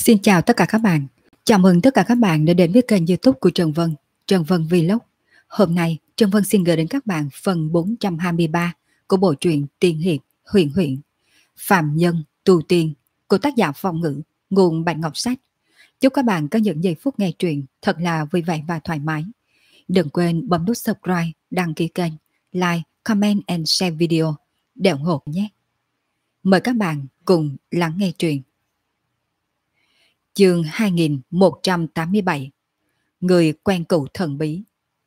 Xin chào tất cả các bạn. Chào mừng tất cả các bạn đã đến với kênh YouTube của Trần Vân Vlog. Hôm nay, Trần Vân xin gửi đến các bạn phần 423 của bộ truyện Tiên Hiệp Huyền Huyễn, Phạm Nhân Tu Tiên của tác giả Phong Ngữ, nguồn Bạch Ngọc Sách. Chúc các bạn có những giây phút nghe truyện thật là vui vẻ và thoải mái. Đừng quên bấm nút subscribe, đăng ký kênh, like, comment and share video để ủng hộ nhé. Mời các bạn cùng lắng nghe truyện. Chương 2187. Người quen cũ thần bí.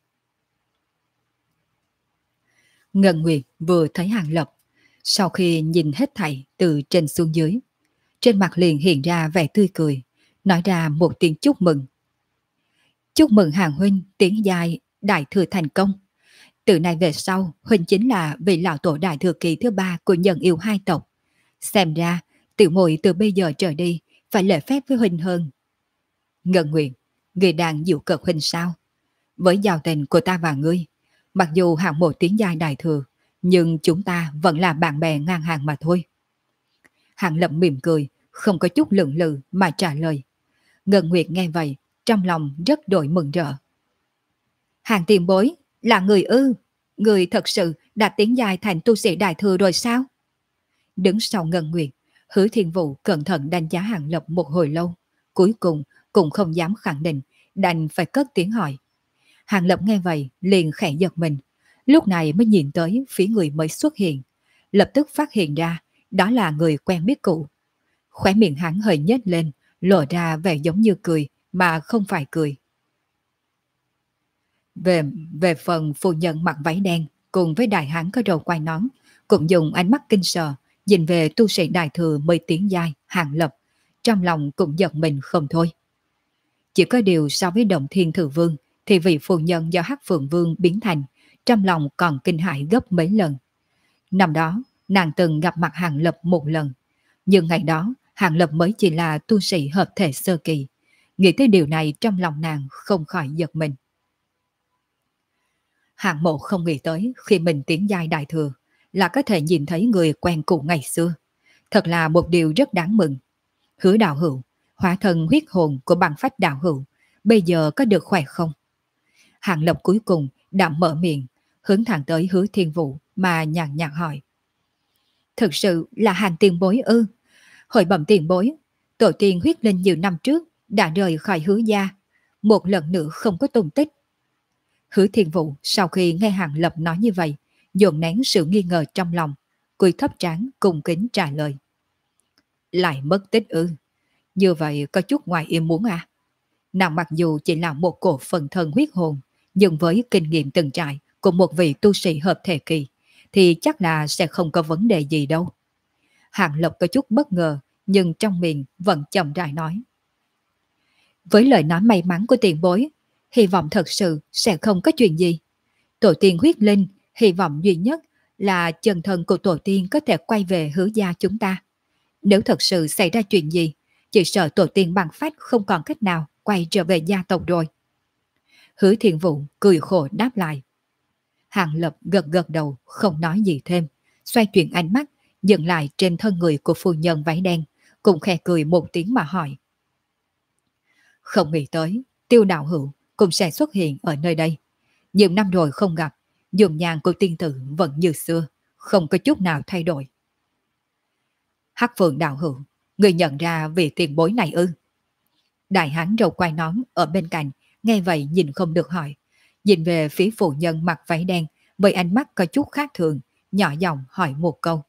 Ngân Nguyệt vừa thấy Hàng Lập, sau khi nhìn hết thảy từ trên xuống dưới, trên mặt liền hiện ra vẻ tươi cười, nói ra một tiếng chúc mừng. Chúc mừng Hàng huynh tiến giai đại thừa thành công. Từ nay về sau, huynh chính là vị lão tổ đại thừa kỳ thứ 3 của Nhân Yêu hai tộc. Xem ra, tiểu muội từ bây giờ trở đi phải lễ phép với huynh hơn. Ngân Nguyệt, ngươi đang giễu cợt huynh sao? Với giao tình của ta và ngươi, mặc dù hạng một tiến giai đại thừa, nhưng chúng ta vẫn là bạn bè ngang hàng mà thôi. Hàng Lập mỉm cười, không có chút lưỡng lự mà trả lời. Ngân Nguyệt nghe vậy, trong lòng rất đổi mừng rỡ. Hàng tiền bối, là người ư? Người thật sự đã tiến giai thành tu sĩ đại thừa rồi sao? Đứng sau Ngân Nguyệt, Hứa Thiên Vũ cẩn thận đánh giá Hàng Lập một hồi lâu, cuối cùng cũng không dám khẳng định, đành phải cất tiếng hỏi. Hàng Lập nghe vậy liền khẽ giật mình, lúc này mới nhìn tới phía người mới xuất hiện, lập tức phát hiện ra đó là người quen biết cũ. Khóe miệng hắn hơi nhếch lên, lộ ra vẻ giống như cười mà không phải cười. Về phần phu nhân mặc váy đen cùng với đại hán có râu quai nón, cũng dùng ánh mắt kinh sợ nhìn về tu sĩ đại thừa mới tiến giai Hàng Lập, trong lòng cũng giật mình không thôi. Chỉ có điều so với Động Thiên Thử Vương thì vị phu nhân do Hắc Phượng Vương biến thành, trong lòng còn kinh hãi gấp mấy lần. Năm đó, nàng từng gặp mặt Hàng Lập một lần, nhưng ngày đó Hàng Lập mới chỉ là tu sĩ hợp thể sơ kỳ. Nghĩ tới điều này trong lòng nàng không khỏi giật mình. Hàng Mộ không nghĩ tới khi mình tiến giai đại thừa là có thể nhìn thấy người quen cũ ngày xưa. Thật là một điều rất đáng mừng. Hứa đạo hữu, hóa thân huyết hồn của Băng Phách đạo hữu, bây giờ có được khỏe không? Hàng Lập cuối cùng đã mở miệng, hướng thẳng tới Hứa Thiên Vũ mà nhàn nhạt hỏi. Thực sự là Hàng tiền bối ư? Hội bẩm tiền bối, tổ tiên huyết linh nhiều năm trước đã rời khỏi Hứa gia, một lần nữa không có tung tích. Hứa Thiên Vũ sau khi nghe Hàng Lập nói như vậy, dồn nén sự nghi ngờ trong lòng, cúi thấp trán cung kính trả lời. Lại mất tích ư? Như vậy có chút ngoài ý muốn à? Nàng mặc dù chỉ là một cổ phần thân huyết hồn, nhưng với kinh nghiệm từng trải của một vị tu sĩ hợp thể kỳ, thì chắc là sẽ không có vấn đề gì đâu. Hàng Lập có chút bất ngờ, nhưng trong miệng vẫn chậm rãi nói. Với lời nói may mắn của tiền bối, hy vọng thật sự sẽ không có chuyện gì. Tổ tiên huyết linh, hy vọng duy nhất là chân thân của tổ tiên có thể quay về Hứa gia chúng ta. Nếu thật sự xảy ra chuyện gì, chỉ sợ tổ tiên Băng Phách không còn cách nào quay trở về gia tộc rồi. Hứa Thiên Vũ cười khổ đáp lại. Hàng Lập gật gật đầu không nói gì thêm, xoay chuyển ánh mắt dừng lại trên thân người của phu nhân váy đen, cùng khẽ cười một tiếng mà hỏi. Không nghĩ tới Tiêu đạo hữu cũng sẽ xuất hiện ở nơi đây. Nhiều năm rồi không gặp, dung nhan của tiên tử vẫn như xưa, không có chút nào thay đổi. Hắc Phượng đạo hữu, người nhận ra vị tiền bối này ư? Đại hán râu quai nón ở bên cạnh nghe vậy nhìn không được hỏi, nhìn về phía phụ nhân mặc váy đen với ánh mắt có chút khác thường, nhỏ giọng hỏi một câu.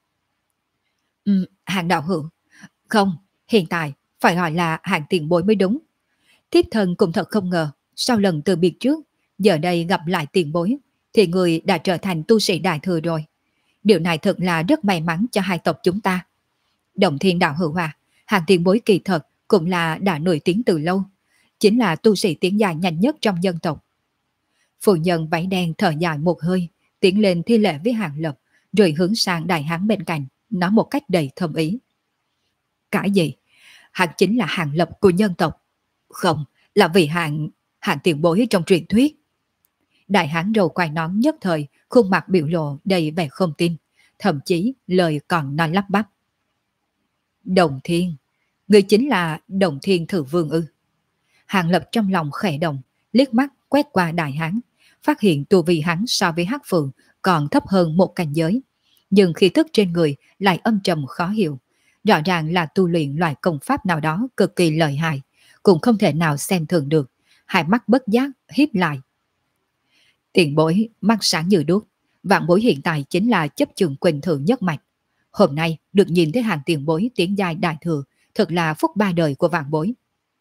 Hàng đạo hữu, không, hiện tại phải gọi là Hàng tiền bối mới đúng. Thiếp thân cũng thật không ngờ, sau lần từ biệt trước, giờ đây gặp lại tiền bối, thì người đã trở thành tu sĩ đại thừa rồi. Điều này thật là rất may mắn cho hai tộc chúng ta. Động Thiên đạo hữu à, Hàng tiền bối kỳ thật cũng là đã nổi tiếng từ lâu, chính là tu sĩ tiến dài nhanh nhất trong dân tộc. Phụ nhân váy đen thở dài một hơi, tiến lên thi lễ với Hàng Lập, rồi hướng sang đại hán bên cạnh, nói một cách đầy thâm ý. Cái gì? Hắn chính là Hàng Lập của nhân tộc. Không, là vì Hàng tiền bối trong truyền thuyết. Đại hán râu quai nón nhất thời, khuôn mặt biểu lộ đầy vẻ không tin, thậm chí lời còn nói lắp bắp. Đồng Thiên, Người chính là Đồng Thiên Thử Vương ư? Hàng Lập trong lòng khẽ động, liếc mắt quét qua đại hán, phát hiện tu vi hắn so với Hắc Phượng còn thấp hơn một cảnh giới. Nhưng khí tức trên người lại âm trầm khó hiểu. Rõ ràng là tu luyện loại công pháp nào đó cực kỳ lợi hại, cũng không thể nào xem thường được. Hai mắt bất giác híp lại. Tiền bối mắt sáng như đuốc, vạn bối hiện tại chính là chấp trường quỳnh thượng nhất mạch. Hôm nay được nhìn thấy hàng tiền bối tiến giai đại thừa, thật là phúc ba đời của vạn bối.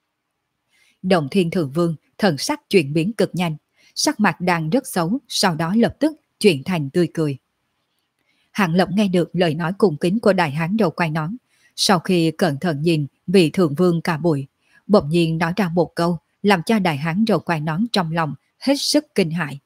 Đồng Thiên Thượng Vương thần sắc chuyển biến cực nhanh, sắc mặt đang rất xấu, sau đó lập tức chuyển thành tươi cười. Hạng Lập nghe được lời nói cung kính của đại hán đầu quai nón, sau khi cẩn thận nhìn vị thượng vương cả buổi, bỗng nhiên nói ra một câu làm cho đại hán đầu quai nón trong lòng hết sức kinh hãi.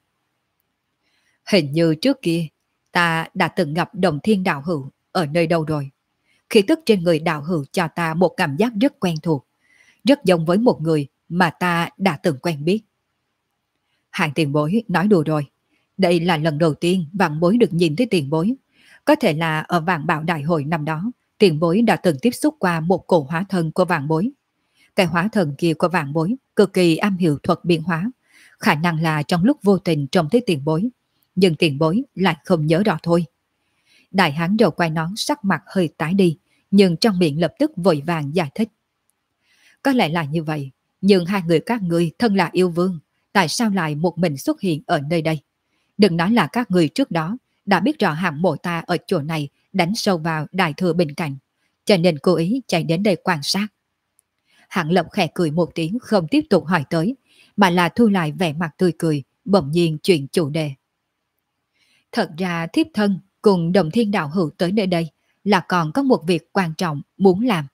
Hình như trước kia ta đã từng gặp Đồng Thiên đạo hữu ở nơi đâu rồi. Khí tức trên người đạo hữu cho ta một cảm giác rất quen thuộc, rất giống với một người mà ta đã từng quen biết. Hạng tiền bối nói đùa rồi. Đây là lần đầu tiên vạn bối được nhìn thấy tiền bối. Có thể là ở vạn bảo đại hội năm đó, tiền bối đã từng tiếp xúc qua một cổ hóa thân của vạn bối. Cái hóa thân kia của vạn bối cực kỳ am hiểu thuật biến hóa. Khả năng là trong lúc vô tình trông thấy tiền bối, nhưng tiền bối lại không nhớ rõ thôi. Đại hán đầu quay nón sắc mặt hơi tái đi, nhưng trong miệng lập tức vội vàng giải thích. Có lẽ là như vậy, nhưng hai người các ngươi thân là yêu vương, tại sao lại một mình xuất hiện ở nơi đây? Đừng nói là các người trước đó đã biết rõ hạng mộ ta ở chỗ này đánh sâu vào đại thừa bên cạnh, cho nên cố ý chạy đến đây quan sát. Hạng Lập khẽ cười một tiếng không tiếp tục hỏi tới, mà là thu lại vẻ mặt tươi cười, bỗng nhiên chuyển chủ đề. Thật ra thiếp thân cùng Đồng Thiên đạo hữu tới nơi đây là còn có một việc quan trọng muốn làm.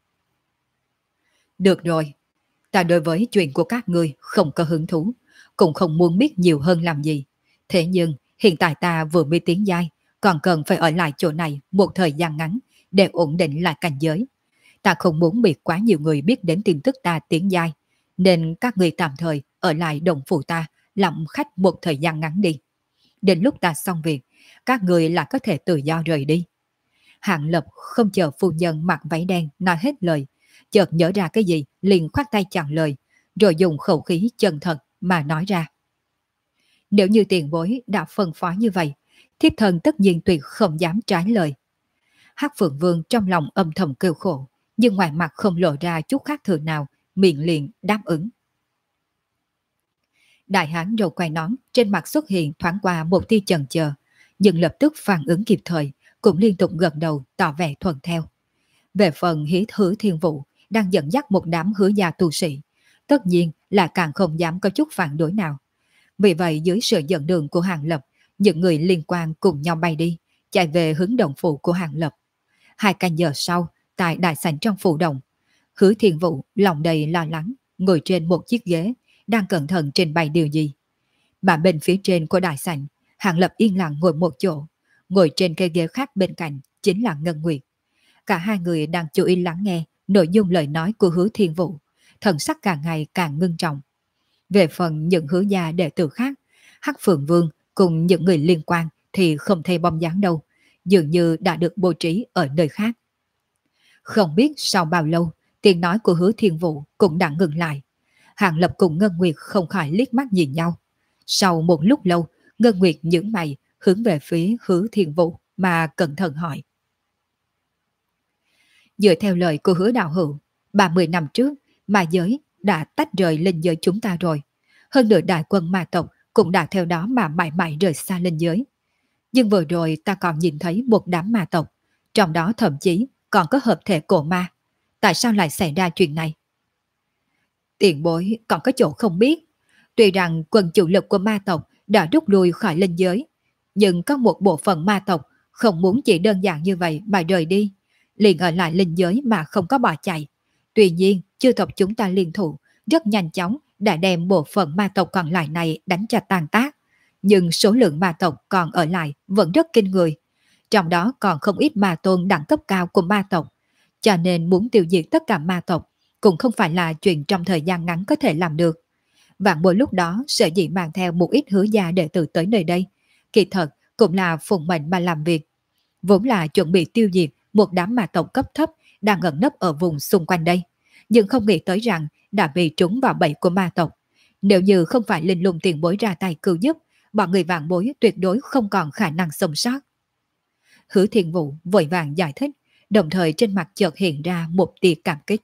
Được rồi, ta đối với chuyện của các ngươi không có hứng thú, cũng không muốn biết nhiều hơn làm gì. Thế nhưng hiện tại ta vừa mới tiến giai, còn cần phải ở lại chỗ này một thời gian ngắn để ổn định lại cảnh giới. Ta không muốn bị quá nhiều người biết đến tin tức ta tiến giai, nên các ngươi tạm thời ở lại đồng phủ ta làm khách một thời gian ngắn đi. Đến lúc ta xong việc, các người là có thể tự do rời đi. Hạng Lập không chờ phu nhân mặc váy đen nói hết lời, chợt nhớ ra cái gì liền khoát tay chặn lời, rồi dùng khẩu khí chân thật mà nói ra. Nếu như tiền bối đã phân phó như vậy, thiếp thân tất nhiên tuyệt không dám trái lời. Hắc Phượng Vương trong lòng âm thầm kêu khổ, nhưng ngoài mặt không lộ ra chút khác thường nào, miệng liền đáp ứng. Đại hán đầu quay nón trên mặt xuất hiện thoáng qua một tia chần chờ, nhưng lập tức phản ứng kịp thời, cũng liên tục gật đầu tỏ vẻ thuận theo. Về phần Hứa Thiên Vũ đang dẫn dắt một đám hứa gia tu sĩ, tất nhiên là càng không dám có chút phản đối nào. Vì vậy dưới sự dẫn đường của Hàng Lập, những người liên quan cùng nhau bay đi, chạy về hướng động phủ của Hàng Lập. 2 canh giờ sau, tại đại sảnh trong phủ động, Hứa Thiên Vũ lòng đầy lo lắng, ngồi trên một chiếc ghế, đang cẩn thận trình bày điều gì. Mà bên phía trên của đại sảnh, Hàng Lập yên lặng ngồi một chỗ, ngồi trên cây ghế khác bên cạnh chính là Ngân Nguyệt. Cả hai người đang chú ý lắng nghe nội dung lời nói của Hứa Thiên Vũ, thần sắc càng ngày càng ngưng trọng. Về phần những hứa gia đệ tử khác, Hắc Phượng Vương cùng những người liên quan thì không thấy bóng dáng đâu, dường như đã được bố trí ở nơi khác. Không biết sau bao lâu, tiếng nói của Hứa Thiên Vũ cũng đã ngừng lại. Hàng Lập cùng Ngân Nguyệt không khỏi liếc mắt nhìn nhau. Sau một lúc lâu, Ngân Nguyệt nhướng mày hướng về phía Hứa Thiên Vũ mà cẩn thận hỏi. Dựa theo lời của Hứa đạo hữu, 30 năm trước, ma giới đã tách rời linh giới chúng ta rồi. Hơn nữa đại quân ma tộc cũng đã theo đó mà mãi mãi rời xa linh giới. Nhưng vừa rồi ta còn nhìn thấy một đám ma tộc, trong đó thậm chí còn có hợp thể cổ ma. Tại sao lại xảy ra chuyện này? Tiền bối còn có chỗ không biết. Tuy rằng quân chủ lực của ma tộc đã rút lui khỏi linh giới, nhưng có một bộ phận ma tộc không muốn chỉ đơn giản như vậy mà rời đi, liền ở lại linh giới mà không có bỏ chạy. Tuy nhiên, chư tộc chúng ta liên thủ rất nhanh chóng đã đem bộ phận ma tộc còn lại này đánh cho tàn tác. Nhưng số lượng ma tộc còn ở lại vẫn rất kinh người. Trong đó còn không ít ma tôn đẳng cấp cao của ma tộc. Cho nên muốn tiêu diệt tất cả ma tộc cũng không phải là chuyện trong thời gian ngắn có thể làm được. Vạn Bối lúc đó sở dĩ mang theo một ít hứa gia đệ tử tới nơi đây, kỳ thật cũng là phụng mệnh mà làm việc. Vốn là chuẩn bị tiêu diệt một đám ma tộc cấp thấp đang ẩn nấp ở vùng xung quanh đây. nhưng không nghĩ tới rằng đã bị trúng vào bẫy của ma tộc. Nếu như không phải linh lung tiền bối ra tay cứu giúp, bọn người vạn bối tuyệt đối không còn khả năng sống sót. Hứa Thiên Vũ vội vàng giải thích, đồng thời trên mặt chợt hiện ra một tia cảm kích.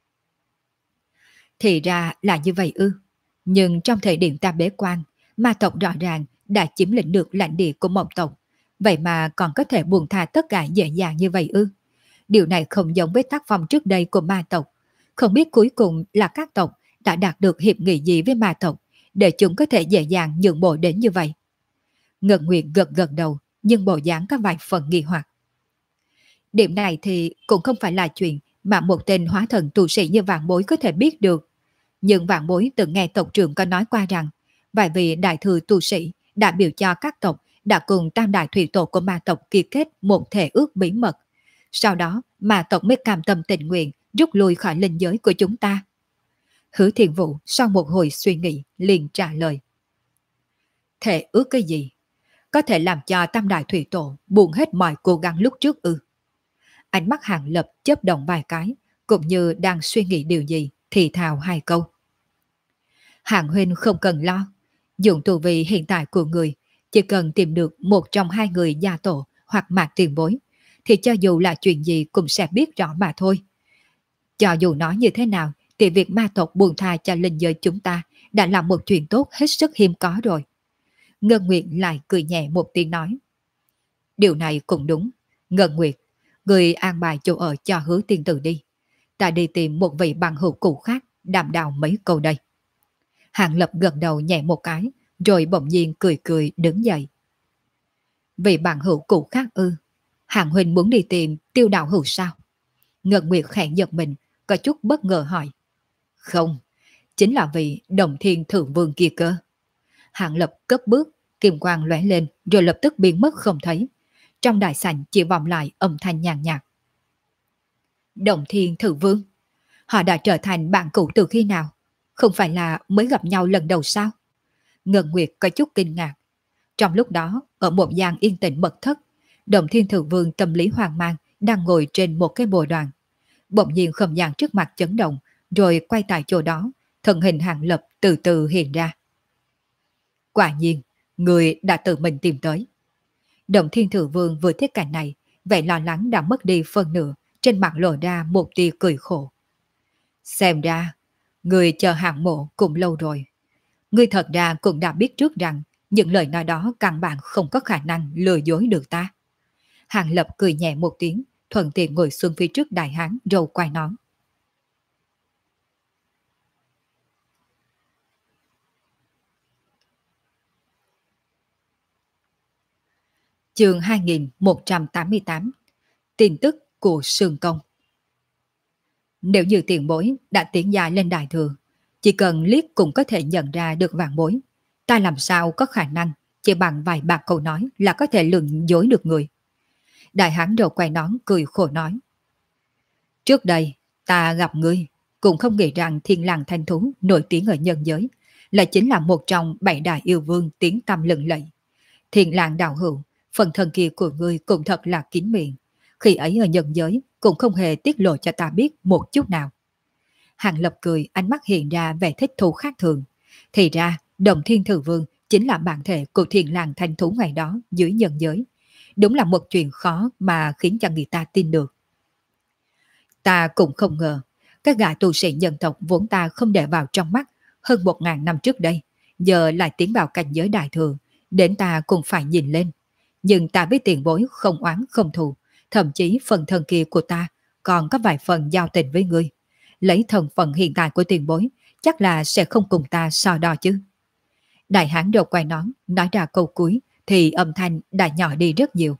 Thì ra là như vậy ư. Nhưng trong thời điểm ta bế quan, ma tộc rõ ràng đã chiếm lĩnh được lãnh địa của mộng tộc. Vậy mà còn có thể buông tha tất cả dễ dàng như vậy ư. Điều này không giống với tác phong trước đây của ma tộc. Không biết cuối cùng là các tộc đã đạt được hiệp nghị gì với ma tộc để chúng có thể dễ dàng nhượng bộ đến như vậy. Ngân Nguyệt gật gật đầu, nhưng bộ dáng có vài phần nghi hoặc. Điểm này thì cũng không phải là chuyện mà một tên hóa thần tu sĩ như Vạn Bối có thể biết được. Nhưng Vạn Bối từng nghe tộc trưởng có nói qua rằng, vài vị đại thừa tu sĩ đã biểu cho các tộc đã cùng tam đại thủy tổ của ma tộc ký kết một thể ước bí mật. Sau đó, ma tộc mới cam tâm tình nguyện rút lui khỏi linh giới của chúng ta. Hứa Thiên Vũ sau một hồi suy nghĩ liền trả lời. Thể ước cái gì? Có thể làm cho tam đại thủy tổ buông hết mọi cố gắng lúc trước ư? Ánh mắt Hàng Lập chớp động vài cái, cũng như đang suy nghĩ điều gì, thì thào hai câu. Hàng huynh không cần lo, dùng tu vi hiện tại của người, chỉ cần tìm được một trong hai người gia tổ hoặc mạc tiền bối, thì cho dù là chuyện gì cũng sẽ biết rõ mà thôi. Cho dù nói như thế nào, thì việc ma tộc buông tha cho linh giới chúng ta đã là một chuyện tốt hết sức hiếm có rồi. Ngân Nguyệt lại cười nhẹ một tiếng nói. Điều này cũng đúng. Ngân Nguyệt, người an bài chỗ ở cho Hứa tiên tử đi. Ta đi tìm một vị bằng hữu cũ khác, đàm đạo mấy câu đây. Hàng Lập gật đầu nhẹ một cái, rồi bỗng nhiên cười cười đứng dậy. Vị bằng hữu cũ khác ư? Hàng huynh muốn đi tìm Tiêu đạo hữu sao? Ngân Nguyệt khẽ giật mình, có chút bất ngờ hỏi. Không, chính là vị Đồng Thiên Thượng Vương kia cơ. Hàng Lập cất bước, kim quang lóe lên rồi lập tức biến mất không thấy. Trong đại sảnh chỉ vọng lại âm thanh nhàn nhạt. Đồng Thiên Thượng Vương? Họ đã trở thành bạn cũ từ khi nào? Không phải là mới gặp nhau lần đầu sao? Ngân Nguyệt có chút kinh ngạc. Trong lúc đó, ở một gian yên tĩnh mật thất, Đồng Thiên Thượng Vương tâm lý hoang mang đang ngồi trên một cái bồ đoàn. Bỗng nhiên không gian trước mặt chấn động, rồi quay tại chỗ đó, thân hình Hàng Lập từ từ hiện ra. Quả nhiên, người đã tự mình tìm tới. Đồng Thiên Thượng Vương vừa thấy cảnh này, vẻ lo lắng đã mất đi phần nửa, trên mặt lộ ra một tia cười khổ. Xem ra, người chờ hạng mộ cũng lâu rồi. Ngươi thật ra cũng đã biết trước rằng những lời nói đó căn bản không có khả năng lừa dối được ta. Hàng Lập cười nhẹ một tiếng, thuận tiện ngồi xuống phía trước đại hán râu quai nón. Chương 2188. Tin tức của Sương Công. Nếu như tiền bối đã tiến dài lên đại thừa, chỉ cần liếc cũng có thể nhận ra được vạn bối. Ta làm sao có khả năng chỉ bằng vài bạc câu nói là có thể lường dối được người. Đại hán râu quai nón cười khổ nói. Trước đây ta gặp ngươi, cũng không nghĩ rằng Thiên Lang Thanh Thú nổi tiếng ở nhân giới lại chính là một trong 7 đại yêu vương tiếng tăm lừng lẫy. Thiên Lang đạo hữu, phần thần kỳ của ngươi cũng thật là kín miệng. Khi ấy ở nhân giới cũng không hề tiết lộ cho ta biết một chút nào. Hàng Lập cười, ánh mắt hiện ra vẻ thích thú khác thường. Thì ra, Đồng Thiên Thượng Vương chính là bản thể của Thiên Lang Thanh Thú ngày đó dưới nhân giới. Đúng là một chuyện khó mà khiến cho người ta tin được. Ta cũng không ngờ, các gã tu sĩ nhân tộc vốn ta không để vào trong mắt hơn 1000 năm trước đây, giờ lại tiến vào cảnh giới đại thừa, đến ta cũng phải nhìn lên. Nhưng ta với tiền bối không oán không thù, thậm chí phần thần kia của ta còn có vài phần giao tình với ngươi. Lấy thân phận hiện tại của tiền bối, chắc là sẽ không cùng ta so đo chứ. Đại hán đầu quay nón, nói ra câu cuối thì âm thanh đã nhỏ đi rất nhiều.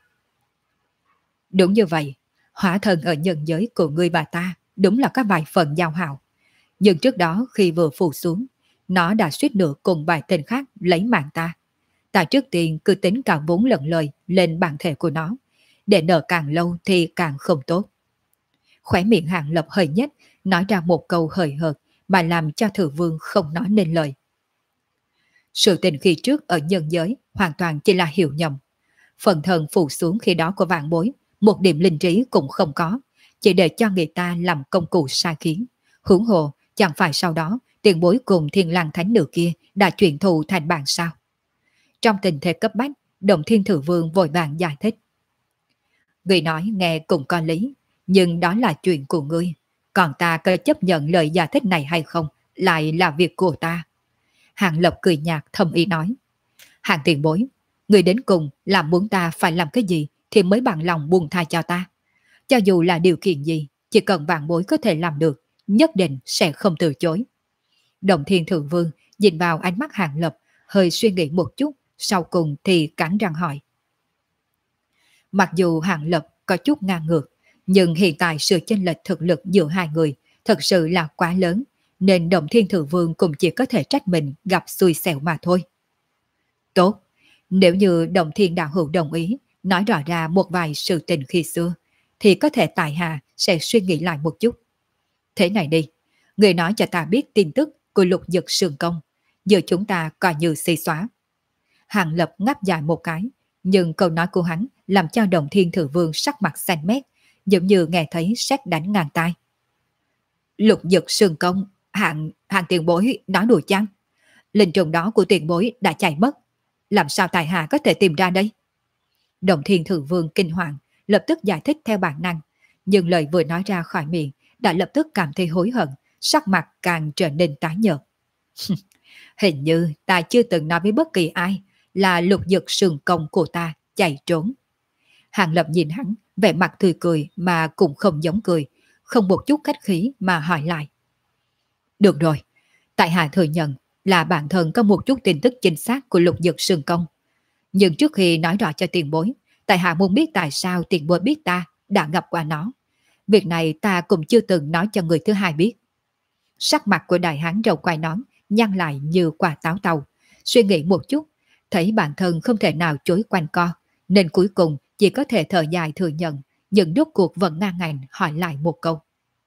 Đúng như vậy, hóa thân ở nhân giới của ngươi và ta đúng là có vài phần giao hảo. Nhưng trước đó khi vừa phù xuống, nó đã suýt nữa cùng vài tên khác lấy mạng ta. Ta trước tiên cứ tính cả 4 lần lời lên bản thể của nó, để nợ càng lâu thì càng không tốt. Khóe miệng Hàng Lập hơi nhếch, nói ra một câu hời hợt mà làm cho Thử Vương không nói nên lời. Sự tình khi trước ở nhân giới hoàn toàn chỉ là hiểu nhầm. Phần thân phù xuống khi đó của vạn bối, một điểm linh trí cũng không có, chỉ để cho người ta làm công cụ sai khiến. Huống hồ, chẳng phải sau đó tiền bối cùng thiên lang thánh nữ kia đã chuyển thù thành bạn sao? Trong tình thế cấp bách, Động Thiên Thử Vương vội vàng giải thích. Người nói nghe cũng có lý, nhưng đó là chuyện của ngươi. Còn ta có chấp nhận lời giải thích này hay không, lại là việc của ta. Hàng Lập cười nhạt thầm ý nói. Hàng tiền bối, người đến cùng là muốn ta phải làm cái gì thì mới bằng lòng buông tha cho ta. Cho dù là điều kiện gì, chỉ cần vạn bối có thể làm được, nhất định sẽ không từ chối. Động Thiên Thượng Vương nhìn vào ánh mắt Hàng Lập, hơi suy nghĩ một chút, sau cùng thì cắn răng hỏi. Mặc dù Hàng Lập có chút ngang ngược, nhưng hiện tại sự chênh lệch thực lực giữa hai người thật sự là quá lớn, nên Động Thiên Thượng Vương cũng chỉ có thể trách mình gặp xui xẻo mà thôi. Tốt, nếu như Động Thiên Đạo Hữu đồng ý, nói rõ ra một vài sự tình khi xưa, thì có thể tại hạ sẽ suy nghĩ lại một chút. Thế này đi, người nói cho ta biết tin tức của Lục Dực Sương Công, giờ chúng ta coi như xì xóa. Hàng Lập ngáp dài một cái, nhưng câu nói của hắn làm cho Động Thiên Thượng Vương sắc mặt xanh mét, giống như nghe thấy sét đánh ngang tai. Lục Dực Sương Công, hạng tiền bối nói đùa chăng? Linh trùng đó của tiền bối đã chạy mất, làm sao tài hạ có thể tìm ra đây? Động Thiên Thượng Vương kinh hoàng, lập tức giải thích theo bản năng, nhưng lời vừa nói ra khỏi miệng đã lập tức cảm thấy hối hận, sắc mặt càng trở nên tái nhợt. Hình như ta chưa từng nói với bất kỳ ai là Lục Dực Sương Công của ta chạy trốn. Hàng Lập nhìn hắn, vẻ mặt tươi cười mà cũng không giống cười, không một chút khách khí mà hỏi lại. Được rồi, tại hạ thừa nhận là bản thân có một chút tin tức chính xác của Lục Dực Sương Công. Nhưng trước khi nói rõ cho tiền bối, tại hạ muốn biết tại sao tiền bối biết ta đã gặp qua nó. Việc này ta cũng chưa từng nói cho người thứ hai biết. Sắc mặt của đại hán râu quai nón nhăn lại như quả táo tàu, suy nghĩ một chút, thấy bản thân không thể nào chối quanh co, nên cuối cùng chỉ có thể thở dài thừa nhận, nhưng rốt cuộc vẫn ngang ngạnh hỏi lại một câu.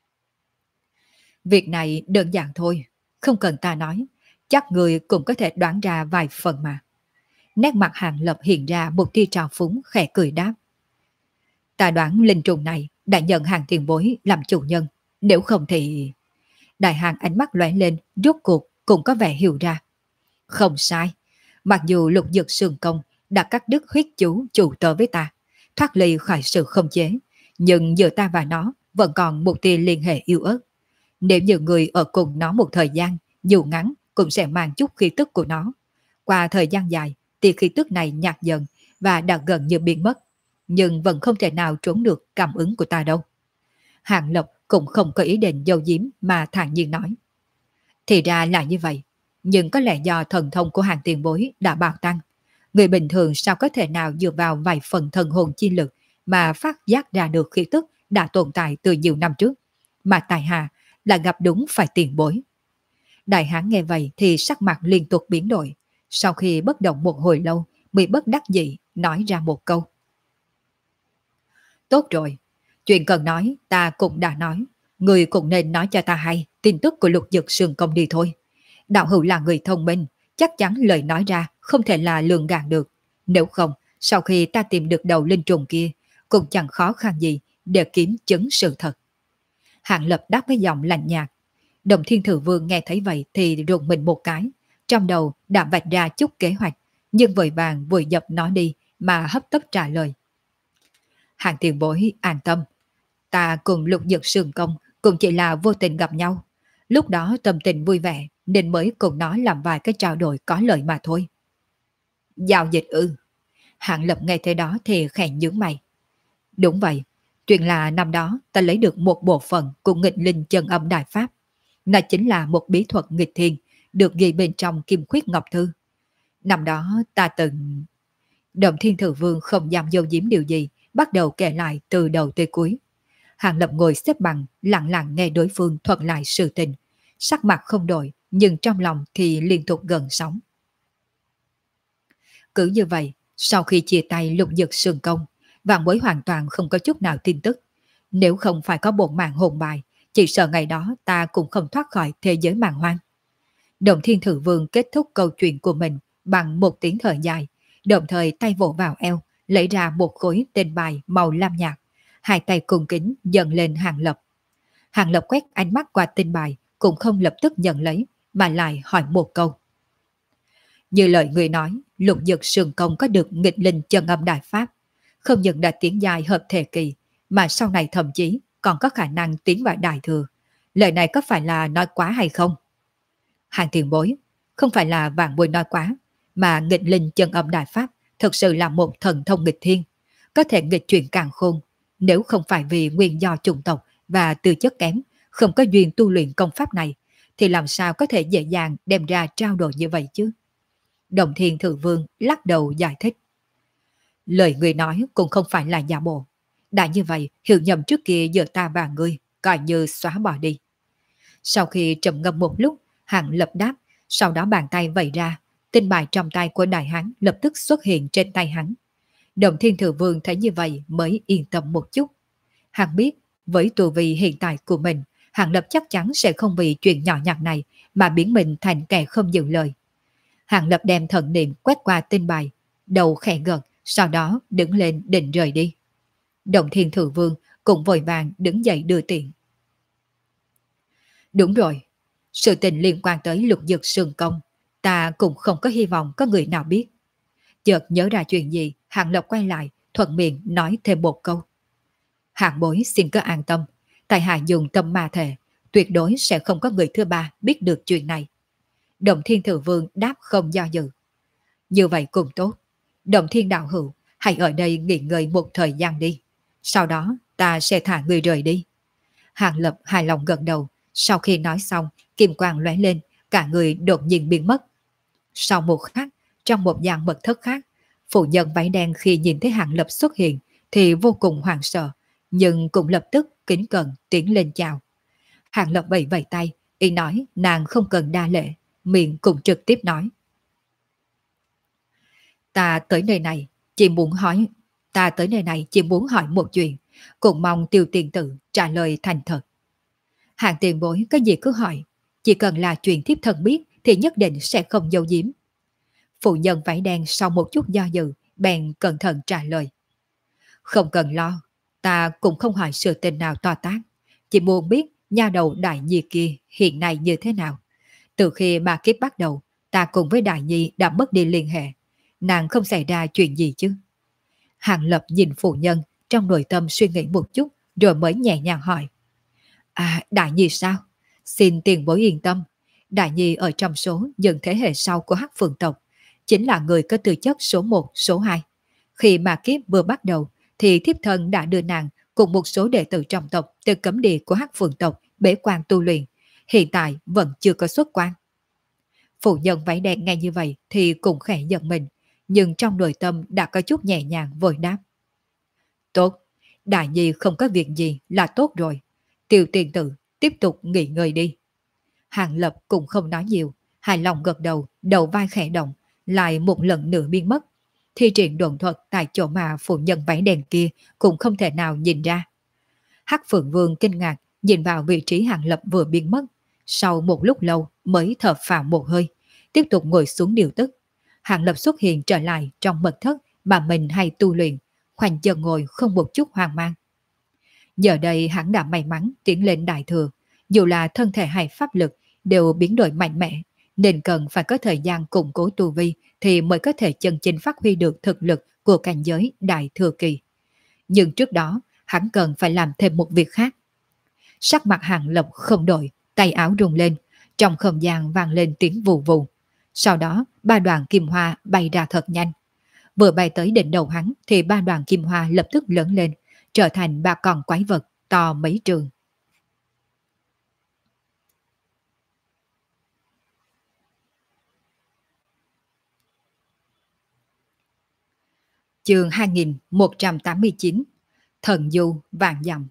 Việc này đơn giản thôi, không cần ta nói, chắc người cũng có thể đoán ra vài phần mà. Nét mặt Hàng Lập hiện ra một tia trào phúng, khẽ cười đáp. Ta đoán linh trùng này đã nhận Hàng tiền bối làm chủ nhân, nếu không thì... Đại Hàng ánh mắt lóe lên, rốt cuộc cũng có vẻ hiểu ra. Không sai, mặc dù Lục Dực Sương Công đã cắt đứt huyết chú chủ tớ với ta, thoát ly khỏi sự không chế, nhưng giữa ta và nó vẫn còn một tia liên hệ yêu ớt. Nếu như người ở cùng nó một thời gian, dù ngắn cũng sẽ mang chút khí tức của nó. Qua thời gian dài thì khí tức này nhạt dần và đã gần như biến mất, nhưng vẫn không thể nào trốn được cảm ứng của ta đâu. Hàng Lập cũng không có ý định giấu giếm mà thản nhiên nói. Thì ra là như vậy, nhưng có lẽ do thần thông của Hàng tiền bối đã bạo tăng. Người bình thường sao có thể nào dựa vào vài phần thần hồn chi lực mà phát giác ra được khí tức đã tồn tại từ nhiều năm trước, mà tài hạ là gặp đúng phải tiền bối. Đại hán nghe vậy thì sắc mặt liên tục biến đổi, sau khi bất động một hồi lâu mới bất đắc dĩ nói ra một câu. Tốt rồi, chuyện cần nói ta cũng đã nói, người cũng nên nói cho ta hay tin tức của Lục Dực Sương Công đi thôi. Đạo hữu là người thông minh, chắc chắn lời nói ra không thể là lường gạt được. Nếu không, sau khi ta tìm được đầu linh trùng kia, cũng chẳng khó khăn gì để kiếm chứng sự thật. Hạng Lập đáp với giọng lạnh nhạt. Đồng Thiên Thử Vương nghe thấy vậy thì rùng mình một cái, trong đầu đã vạch ra chút kế hoạch, nhưng vội vàng vùi dập nó đi mà hấp tấp trả lời. Hàng tiền bối an tâm, ta cùng Lục Dực Sương Công cũng chỉ là vô tình gặp nhau. Lúc đó tâm tình vui vẻ nên mới cùng nó làm vài cái trao đổi có lợi mà thôi. Giao dịch ư? Hạng Lập nghe thế đó thì khẽ nhướng mày. Đúng vậy, chuyện là năm đó ta lấy được một bộ phận của nghịch linh chân âm đại pháp. Nó chính là một bí thuật nghịch thiên được ghi bên trong Kim Khuyết Ngọc Thư. Năm đó ta từng... Động Thiên Thử Vương không dám giấu giếm điều gì, bắt đầu kể lại từ đầu tới cuối. Hàng Lập ngồi xếp bằng, lặng lặng nghe đối phương thuật lại sự tình. Sắc mặt không đổi, nhưng trong lòng thì liên tục gần sóng. Cứ như vậy, sau khi chia tay Lục Dực Sương Công, Vạn Bối hoàn toàn không có chút nào tin tức. Nếu không phải có bổn mạng hồn bài, chỉ sợ ngày đó ta cũng không thoát khỏi thế giới màn hoang. Động Thiên Thử Vương kết thúc câu chuyện của mình bằng một tiếng thở dài, đồng thời tay vỗ vào eo, lấy ra một khối tên bài màu lam nhạt, hai tay cùng kính dần lên Hàng Lập. Hàng Lập quét ánh mắt qua tin bài, cũng không lập tức nhận lấy, mà lại hỏi một câu. Như lời người nói, Lục Dực Sừng Công có được nghịch linh chân âm đại pháp, không những đã tiến dài hợp thể kỳ, mà sau này thậm chí còn có khả năng tiến vào đại thừa. Lời này có phải là nói quá hay không? Hàng tiền bối, không phải là vạn bối nói quá, mà nghịch linh chân âm đại pháp thực sự là một thần thông nghịch thiên, có thể nghịch chuyển càn khôn. Nếu không phải vì nguyên do chủng tộc và tư chất kém, không có duyên tu luyện công pháp này, thì làm sao có thể dễ dàng đem ra trao đổi như vậy chứ? Đồng Thiên Thượng Vương lắc đầu giải thích. Lời người nói cũng không phải là giả bộ. Đã như vậy, hiểu nhầm trước kia giữa ta và ngươi, coi như xóa bỏ đi. Sau khi trầm ngâm một lúc, Hàng Lập đáp, sau đó bàn tay vẩy ra, tinh bài trong tay của đại hán lập tức xuất hiện trên tay hắn. Đồng Thiên Thượng Vương thấy như vậy mới yên tâm một chút. Hắn biết, với tu vi hiện tại của mình, Hàng Lập chắc chắn sẽ không vì chuyện nhỏ nhặt này mà biến mình thành kẻ không giữ lời. Hàng Lập đem thần niệm quét qua tinh bài, đầu khẽ gật, sau đó đứng lên định rời đi. Đồng Thiên Thượng Vương cũng vội vàng đứng dậy đưa tiện. Đúng rồi, sự tình liên quan tới Lục Dực Sừng Công, ta cũng không có hy vọng có người nào biết. Chợt nhớ ra chuyện gì, Hàng Lập quay lại, thuận miệng nói thêm một câu. Hạng bối xin cứ an tâm, tại hạ dùng tâm ma thể, tuyệt đối sẽ không có người thứ ba biết được chuyện này. Đồng Thiên Thượng Vương đáp không do dự. Như vậy cũng tốt. Đồng Thiên đạo hữu, hãy ở đây nghỉ ngơi một thời gian đi. Sau đó ta sẽ thả người rời đi. Hàng Lập hài lòng gật đầu. Sau khi nói xong, kim quang lóe lên, cả người đột nhiên biến mất. Sau một khắc, trong một gian mật thất khác, phụ nhân váy đen khi nhìn thấy Hàng Lập xuất hiện thì vô cùng hoảng sợ, nhưng cũng lập tức kính cẩn tiến lên chào. Hàng Lập vẫy vẫy tay, ý nói nàng không cần đa lễ, miệng cũng trực tiếp nói. Ta tới nơi này chỉ muốn hỏi một chuyện, cũng mong Tiêu tiền tử trả lời thành thật. Hàng tiền bối có gì cứ hỏi, chỉ cần là chuyện thiếp thân biết thì nhất định sẽ không giấu giếm. Phụ nhân váy đen sau một chút do dự, bèn cẩn thận trả lời. Không cần lo, ta cũng không hỏi sự tình nào to tát, chỉ muốn biết nha đầu Đại Nhi kia hiện nay như thế nào. Từ khi mà kiếp bắt đầu, ta cùng với Đại Nhi đã mất đi liên hệ, nàng không xảy ra chuyện gì chứ? Hàng Lập nhìn phụ nhân, trong nội tâm suy nghĩ một chút, rồi mới nhẹ nhàng hỏi. À, Đại Nhi sao? Xin tiền bối yên tâm, Đại Nhi ở trong số những thế hệ sau của Hắc Phượng tộc, chính là người có tư chất số 1, số 2. Khi mà kiếp vừa bắt đầu, thì thiếp thân đã đưa nàng cùng một số đệ tử trong tộc từ cấm địa của Hắc Phượng tộc bế quan tu luyện, hiện tại vẫn chưa có xuất quan. Phụ nhân váy đen nghe như vậy thì cũng khẽ giận mình, nhưng trong nội tâm đã có chút nhẹ nhàng vội đáp. Tốt, Đại Nhi không có việc gì là tốt rồi. Tiêu tiền tử tiếp tục nghỉ ngơi đi. Hàng Lập cũng không nói nhiều, hài lòng gật đầu, đầu vai khẽ động, lại một lần nữa biến mất. Thi triển độn thuật tại chỗ mà phụ nhân váy đen kia cũng không thể nào nhìn ra. Hắc Phượng Vương kinh ngạc nhìn vào vị trí Hàng Lập vừa biến mất, sau một lúc lâu mới thở phào một hơi, tiếp tục ngồi xuống điều tức. Hàng Lập xuất hiện trở lại trong mật thất mà mình hay tu luyện, khoanh chân ngồi không một chút hoang mang. Giờ đây hắn đã may mắn tiến lên đại thừa, dù là thân thể hay pháp lực đều biến đổi mạnh mẽ, nên cần phải có thời gian củng cố tu vi thì mới có thể chân chính phát huy được thực lực của cảnh giới đại thừa kỳ. Nhưng trước đó, hắn cần phải làm thêm một việc khác. Sắc mặt Hàng Lập không đổi, tay áo rung lên, trong không gian vang lên tiếng vù vù. Sau đó, ba đoàn kim hoa bay ra thật nhanh. Vừa bay tới đỉnh đầu hắn thì ba đoàn kim hoa lập tức lớn lên, trở thành ba con quái vật to mấy trường. Chương 2189, Thần Du Vạn Dặm.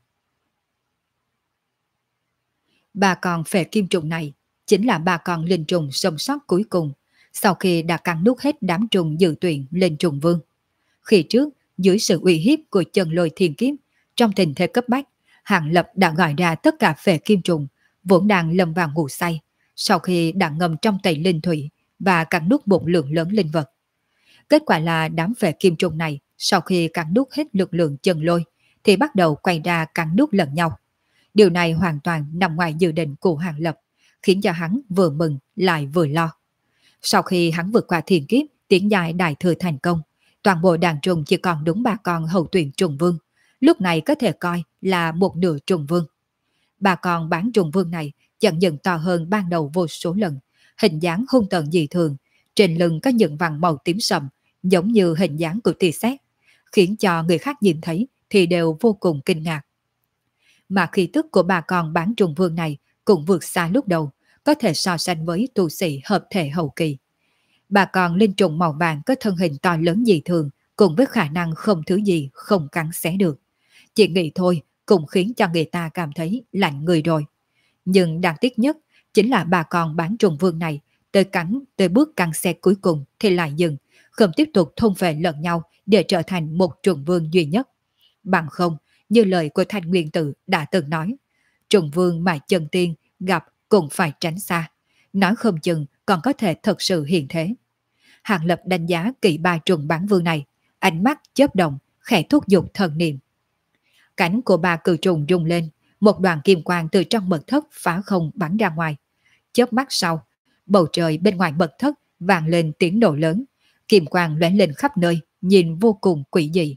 Ba con phệ kim trùng này chính là ba con linh trùng sống sót cuối cùng sau khi đã cắn nuốt hết đám trùng dự tuyển lên trùng vương. Khi trước, dưới sự uy hiếp của chân lôi thiên kiếp, trong tình thế cấp bách, Hàng Lập đã gọi ra tất cả phệ kim trùng, vốn đang lâm vào ngủ say, sau khi đã ngâm trong tẩy linh thủy và cắn nuốt một lượng lớn linh vật. Kết quả là đám phệ kim trùng này sau khi cắn nuốt hết lực lượng chân lôi thì bắt đầu quay ra cắn nuốt lẫn nhau. Điều này hoàn toàn nằm ngoài dự định của Hàng Lập, khiến cho hắn vừa mừng lại vừa lo. Sau khi hắn vượt qua thiên kiếp, tiến giai đại thừa thành công, toàn bộ đàn trùng chỉ còn đúng 3 con hậu tuyển trùng vương, lúc này có thể coi là một nửa trùng vương. 3 con bán trùng vương này dần dần to hơn ban đầu vô số lần, hình dáng hung tợn dị thường, trên lưng có những vằn màu tím sậm, giống như hình dáng của tia sét, khiến cho người khác nhìn thấy thì đều vô cùng kinh ngạc. Mà khí tức của 3 con bán trùng vương này cũng vượt xa lúc đầu, có thể so sánh với tu sĩ hợp thể hậu kỳ. 3 con linh trùng màu vàng có thân hình to lớn dị thường, cùng với khả năng không thứ gì không cắn xé được. Chỉ nghĩ thôi cũng khiến cho người ta cảm thấy lạnh người rồi. Nhưng đáng tiếc nhất chính là 3 con bán trùng vương này, tới bước cắn xé cuối cùng thì lại dừng, không tiếp tục thôn phệ lẫn nhau để trở thành một trùng vương duy nhất. Bằng không, như lời của Thanh Nguyên Tử đã từng nói, trùng vương mà chân tiên gặp cũng phải tránh xa, nói không chừng còn có thể thật sự hiện thế. Hàng Lập đánh giá kỹ 3 trùng bán vương này, ánh mắt chớp động, khẽ thúc giục thần niệm. Cánh của 3 cự trùng rung lên, một đoàn kim quang từ trong mật thất phá không bắn ra ngoài. Chớp mắt sau, bầu trời bên ngoài mật thất vang lên tiếng nổ lớn, kim quang lóe lên khắp nơi, nhìn vô cùng quỷ dị.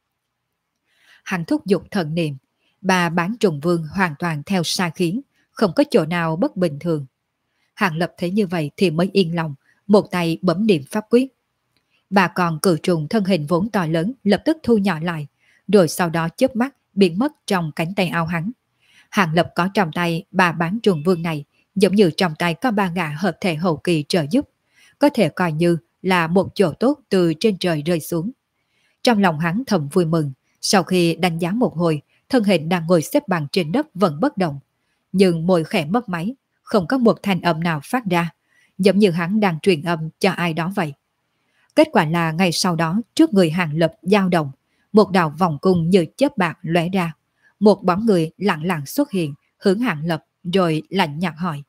Hắn thúc giục thần niệm, 3 bán trùng vương hoàn toàn theo sai khiến, không có chỗ nào bất bình thường. Hàng Lập thấy như vậy thì mới yên lòng, một tay bấm niệm pháp quyết. 3 con cự trùng thân hình vốn to lớn lập tức thu nhỏ lại, rồi sau đó chớp mắt biến mất trong cánh tay áo hắn. Hàng Lập có trong tay 3 bán trùng vương này, giống như trong tay có 3 gã hợp thể hậu kỳ trợ giúp, có thể coi như là một chỗ tốt từ trên trời rơi xuống. Trong lòng hắn thầm vui mừng, sau khi đánh giá một hồi, thân hình đang ngồi xếp bằng trên đất vẫn bất động, nhưng môi khẽ mất máy, không có một thanh âm nào phát ra, giống như hắn đang truyền âm cho ai đó vậy. Kết quả là ngay sau đó, trước người Hàng Lập dao động, một đạo vòng cung như chớp bạc lóe ra, một bóng người lặng lặng xuất hiện, hướng Hàng Lập rồi lạnh nhạt hỏi: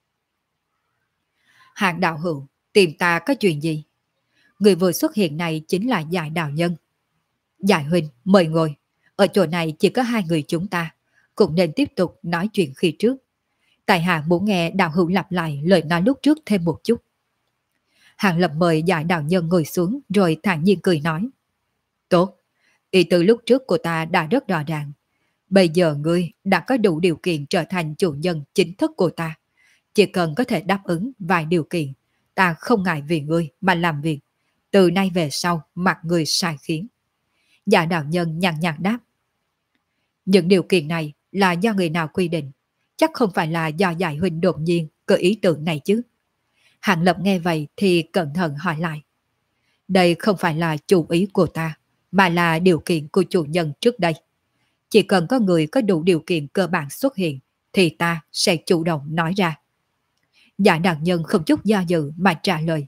Hàng đạo hữu, tìm ta có chuyện gì? Người vừa xuất hiện này chính là Giải đạo nhân. Giải huynh, mời ngồi. Ở chỗ này chỉ có 2 người chúng ta, cũng nên tiếp tục nói chuyện khi trước. Tại hạ muốn nghe đạo hữu lặp lại lời nói lúc trước thêm một chút. Hàng Lập mời Giải đạo nhân ngồi xuống rồi thản nhiên cười nói: Tốt, ý từ lúc trước của ta đã rất rõ ràng. Bây giờ ngươi đã có đủ điều kiện trở thành chủ nhân chính thức của ta. Chỉ cần có thể đáp ứng vài điều kiện, ta không ngại vì ngươi mà làm việc. Từ nay về sau mặc ngươi sai khiến. Dạ đạo nhân nhàn nhạt đáp: Những điều kiện này là do người nào quy định? Chắc không phải là do Giải huynh đột nhiên có ý tưởng này chứ? Hàng Lập nghe vậy thì cẩn thận hỏi lại: Đây không phải là chủ ý của ta, mà là điều kiện của chủ nhân trước đây. Chỉ cần có người có đủ điều kiện cơ bản xuất hiện, thì ta sẽ chủ động nói ra. Dạ đạo nhân không chút do dự mà trả lời: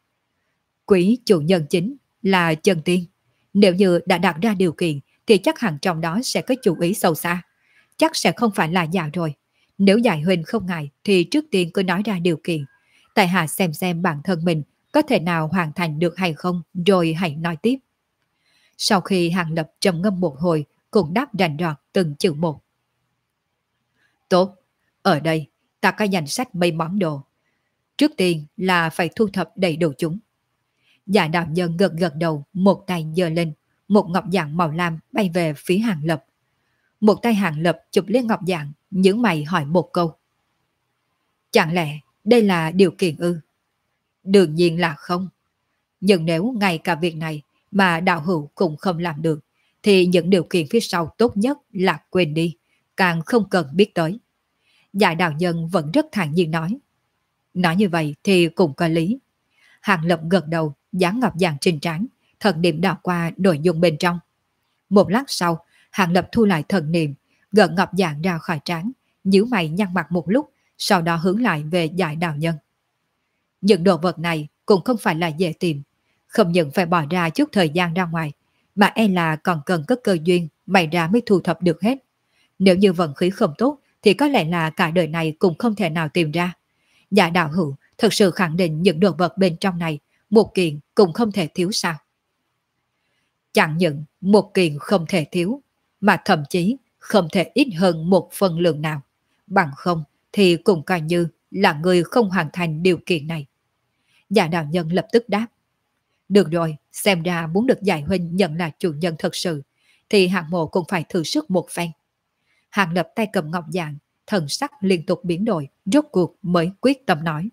Quý chủ nhân chính là chân tiên. Nếu như đã đặt ra điều kiện thì chắc hẳn trong đó sẽ có chủ ý sâu xa. Chắc sẽ không phải là giả rồi. Nếu Giải huynh không ngại thì trước tiên cứ nói ra điều kiện. Tại hạ xem bản thân mình có thể nào hoàn thành được hay không, rồi hãy nói tiếp. Sau khi Hàng Lập trầm ngâm một hồi, cũng đáp rành rọt từng chữ một. Tốt, ở đây ta có danh sách mấy món đồ. Trước tiên là phải thu thập đầy đủ chúng. Dạ đạo nhân gật gật đầu, một tay giơ lên, một ngọc dạng màu lam bay về phía Hàng Lập. Một tay Hàng Lập chụp lên ngọc dạng, nhướng mày hỏi một câu: Chẳng lẽ đây là điều kiện ư? Đương nhiên là không. Nhưng nếu ngay cả việc này mà đạo hữu cũng không làm được, thì những điều kiện phía sau tốt nhất là quên đi, càng không cần biết tới. Dạ đạo nhân vẫn rất thản nhiên nói. Nói như vậy thì cũng có lý. Hàng Lập gật đầu, dán ngọc dạng trên trán, thần niệm đảo qua nội dung bên trong. Một lát sau, Hàng Lập thu lại thần niệm, gợn ngọc dạng ra khỏi trán, nhíu mày nhăn mặt một lúc, sau đó hướng lại về Giải đạo nhân. Những đồ vật này cũng không phải là dễ tìm, không những phải bỏ ra chút thời gian ra ngoài, mà e là còn cần có cơ duyên bày ra mới thu thập được hết. Nếu như vận khí không tốt thì có lẽ là cả đời này cũng không thể nào tìm ra. Dạ đạo hữu thực sự khẳng định những đồ vật bên trong này một kiện cũng không thể thiếu sao? Chẳng những một kiện không thể thiếu, mà thậm chí không thể ít hơn một phần lượng nào, bằng không thì cũng coi như là người không hoàn thành điều kiện này. Dạ đạo nhân lập tức đáp. Được rồi, xem ra muốn được Giải huynh nhận là chủ nhân thật sự, thì hạng mộ cũng phải thử sức một phen. Hàng Lập tay cầm ngọc dạng, thần sắc liên tục biến đổi, rốt cuộc mới quyết tâm nói.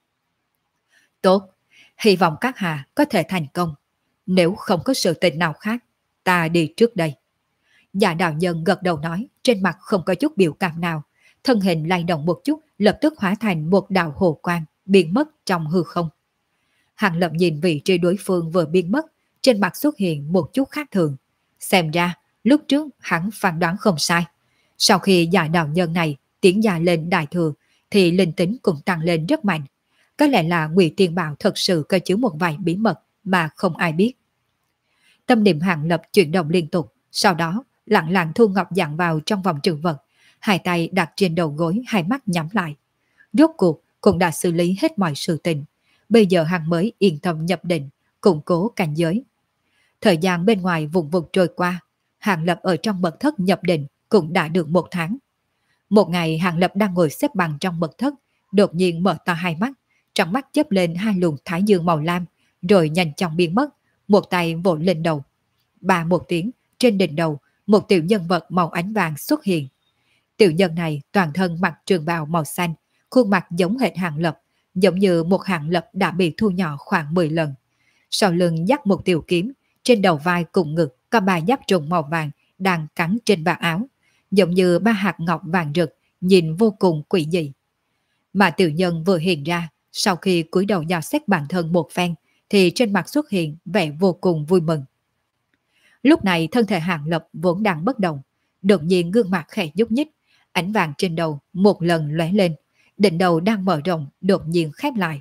Tốt, hy vọng các hạ có thể thành công. Nếu không có sự tình nào khác, ta đi trước đây. Dạ đạo nhân gật đầu nói, trên mặt không có chút biểu cảm nào. Thân hình lay động một chút, lập tức hóa thành một đạo hồ quang, biến mất trong hư không. Hàng Lập nhìn vị trí đối phương vừa biến mất, trên mặt xuất hiện một chút khác thường. Xem ra, lúc trước hắn phán đoán không sai. Sau khi dạ đạo nhân này tiến dài lên đại thừa, thì linh tính cũng tăng lên rất mạnh. Có lẽ là Ngụy Tiên Bảo thật sự có chứa một vài bí mật mà không ai biết. Tâm niệm Hàng Lập chuyển động liên tục, sau đó lặng lặng thu ngọc dạng vào trong vòng trữ vật, hai tay đặt trên đầu gối, hai mắt nhắm lại. Rốt cuộc cũng đã xử lý hết mọi sự tình. Bây giờ hắn mới yên tâm nhập định, củng cố cảnh giới. Thời gian bên ngoài vùng vụt trôi qua, Hàng Lập ở trong mật thất nhập định cũng đã được một tháng. Một ngày Hàng Lập đang ngồi xếp bằng trong mật thất, đột nhiên mở to hai mắt, trong mắt chớp lên hai luồng thái dương màu lam, rồi nhanh chóng biến mất, một tay vỗ lên đầu. Ba một tiếng, trên đỉnh đầu, một tiểu nhân vật màu ánh vàng xuất hiện. Tiểu nhân này toàn thân mặc trường bào màu xanh, khuôn mặt giống hệt Hàng Lập, giống như một Hàng Lập đã bị thu nhỏ khoảng 10 lần. Sau lưng dắt một tiểu kiếm, trên đầu vai cùng ngực có ba giáp trùng màu vàng đang cắn trên vạt áo, giống như ba hạt ngọc vàng rực, nhìn vô cùng quỷ dị. Mà tiểu nhân vừa hiện ra, sau khi cúi đầu dò xét bản thân một phen, thì trên mặt xuất hiện vẻ vô cùng vui mừng. Lúc này thân thể Hàng Lập vốn đang bất động, đột nhiên gương mặt khẽ nhúc nhích, ánh vàng trên đầu một lần lóe lên, đỉnh đầu đang mở rộng đột nhiên khép lại.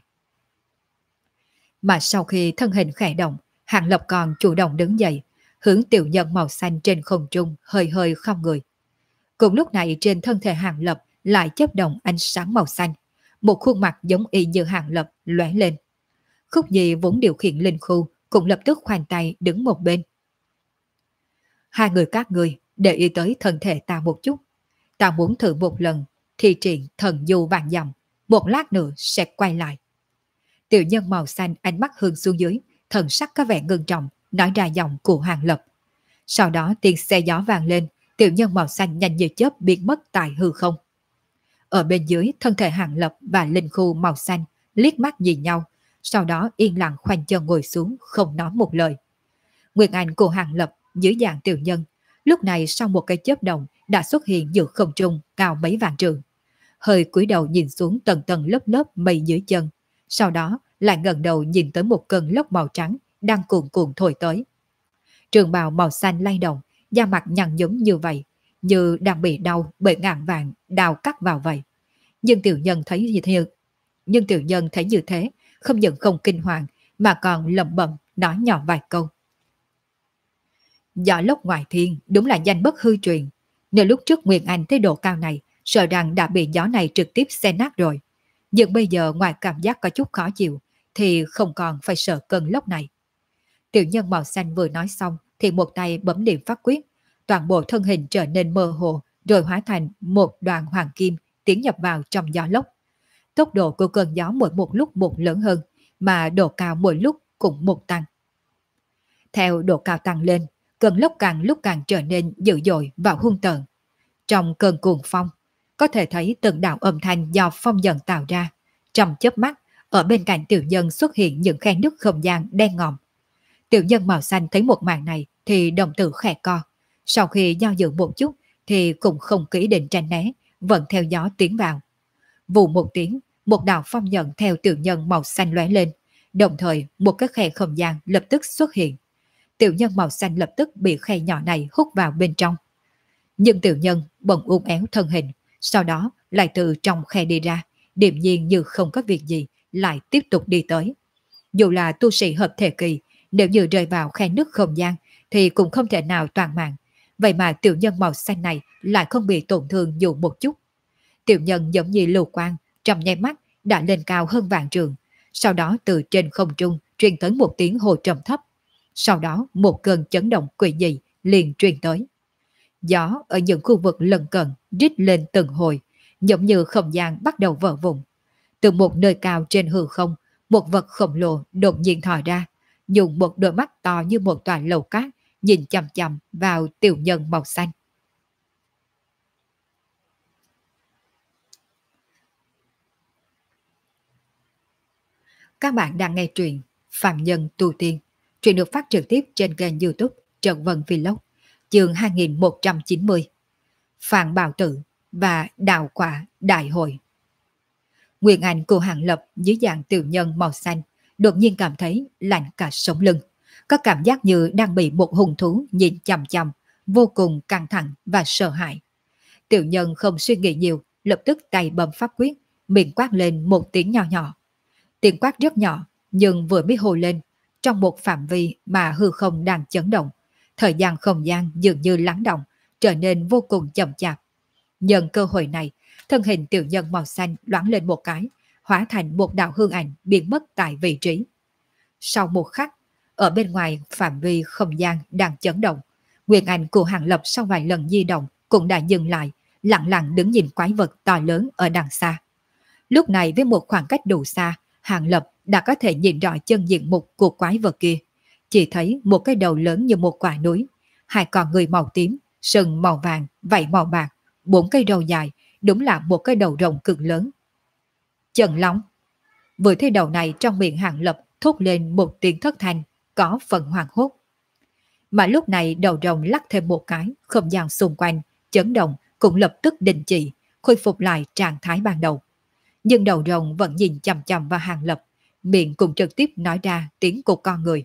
Mà sau khi thân hình khẽ động, Hàng Lập còn chủ động đứng dậy, hướng tiểu nhân màu xanh trên không trung hơi hơi không người. Cùng lúc này trên thân thể Hàng Lập lại chớp động ánh sáng màu xanh, một khuôn mặt giống y như Hàng Lập lóe lên. Khúc Nhi vốn điều khiển linh khu cũng lập tức khoanh tay đứng một bên. Hai người các ngươi để ý tới thân thể ta một chút. Ta muốn thử một lần thi triển thần du vạn dặm, một lát nữa sẽ quay lại. Tiểu nhân màu xanh ánh mắt hướng xuống dưới, thần sắc có vẻ ngưng trọng, nói ra giọng của Hàng Lập. Sau đó tiếng xe gió vang lên, tiểu nhân màu xanh nhanh như chớp biến mất tại hư không. Ở bên dưới, thân thể Hàng Lập và linh khu màu xanh liếc mắt nhìn nhau, sau đó yên lặng khoanh chân ngồi xuống, không nói một lời. Nguyên ảnh của Hàng Lập dưới dạng tiểu nhân, lúc này sau một cái chớp động đã xuất hiện giữa không trung cao mấy vạn trượng. Hơi cúi đầu nhìn xuống tầng tầng lớp lớp mây dưới chân, sau đó lại ngẩng đầu nhìn tới một cơn lốc màu trắng đang cuồn cuộn thổi tới. Trường bào màu xanh lay động, da mặt nhăn nhúm như vậy, như đang bị đau bởi ngàn vàng đào cắt vào vậy. Nhưng tiểu nhân thấy như thế, không những không kinh hoàng mà còn lẩm bẩm nói nhỏ vài câu. Gió lốc ngoài thiên đúng là danh bất hư truyền. Nếu lúc trước Nguyên Anh tới độ cao này, sợ rằng đã bị gió này trực tiếp xé nát rồi. Nhưng bây giờ ngoài cảm giác có chút khó chịu, thì không còn phải sợ cơn lốc này. Tiểu nhân màu xanh vừa nói xong, thì một tay bấm điểm pháp quyết. Toàn bộ thân hình trở nên mơ hồ, rồi hóa thành một đoàn hoàng kim tiến nhập vào trong gió lốc. Tốc độ của cơn gió mỗi một lúc một lớn hơn, mà độ cao mỗi lúc cũng một tăng. Theo độ cao tăng lên, cơn lốc càng lúc càng trở nên dữ dội và hung tợn. Trong cơn cuồng phong, có thể thấy từng đạo âm thanh do phong dần tạo ra. Trong chớp mắt, ở bên cạnh tiểu nhân xuất hiện những khe nứt không gian đen ngòm. Tiểu nhân màu xanh thấy một màn này thì đồng tử khẽ co. Sau khi do dự một chút thì cũng không kỹ định tránh né, vẫn theo gió tiến vào. Vù một tiếng, một đạo phong nhận theo tiểu nhân màu xanh lóe lên, đồng thời một cái khe không gian lập tức xuất hiện. Tiểu nhân màu xanh lập tức bị khe nhỏ này hút vào bên trong. Nhưng tiểu nhân bỗng uốn éo thân hình, sau đó lại từ trong khe đi ra, điềm nhiên như không có việc gì, lại tiếp tục đi tới. Dù là tu sĩ hợp thể kỳ, nếu như rơi vào khe nứt không gian thì cũng không thể nào toàn mạng. Vậy mà tiểu nhân màu xanh này lại không bị tổn thương dù một chút. Tiểu nhân giống như lưu quang, trong nháy mắt đã lên cao hơn vạn trường. Sau đó từ trên không trung truyền tới một tiếng hồ trầm thấp. Sau đó một cơn chấn động quỷ dị liền truyền tới. Gió ở những khu vực lân cận rít lên từng hồi, giống như không gian bắt đầu vỡ vụn. Từ một nơi cao trên hư không, một vật khổng lồ đột nhiên thò ra, dùng một đôi mắt to như một tòa lầu cát, nhìn chằm chằm vào tiểu nhân màu xanh. Các bạn đang nghe truyện Phạm Nhân Tu Tiên. Truyện được phát trực tiếp trên kênh YouTube Trần Vân Vlog, chương 2190. Phạm Bảo Tự và Đào Quả Đại Hội. Nguyên Anh của Hàng Lập dưới dạng tiểu nhân màu xanh đột nhiên cảm thấy lạnh cả sống lưng. Có cảm giác như đang bị một hung thú nhìn chằm chằm, vô cùng căng thẳng và sợ hãi. Tiểu nhân không suy nghĩ nhiều, lập tức tay bấm pháp quyết, miệng quát lên một tiếng nhỏ nhỏ. Tiếng quát rất nhỏ, nhưng vừa mới hồ lên, trong một phạm vi mà hư không đang chấn động, thời gian không gian dường như lắng động, trở nên vô cùng chậm chạp. Nhân cơ hội này, thân hình tiểu nhân màu xanh loáng lên một cái, hóa thành một đạo hương ảnh biến mất tại vị trí. Sau một khắc, ở bên ngoài phạm vi không gian đang chấn động, Nguyên Anh của Hàng Lập sau vài lần di động cũng đã dừng lại, lặng lặng đứng nhìn quái vật to lớn ở đằng xa. Lúc này với một khoảng cách đủ xa, Hàng Lập đã có thể nhìn rõ chân diện mục của quái vật kia. Chỉ thấy một cái đầu lớn như một quả núi, hai con người màu tím, sừng màu vàng, vảy màu bạc, bốn cây râu dài, đúng là một cái đầu rồng cực lớn. Chân Long. Vừa thấy đầu này trong miệng Hàng Lập thốt lên một tiếng thất thanh, có phần hoảng hốt. Mà lúc này đầu rồng lắc thêm một cái, không gian xung quanh, chấn động cũng lập tức đình chỉ, khôi phục lại trạng thái ban đầu. Nhưng đầu rồng vẫn nhìn chằm chằm vào Hàng Lập, miệng cũng trực tiếp nói ra tiếng của con người.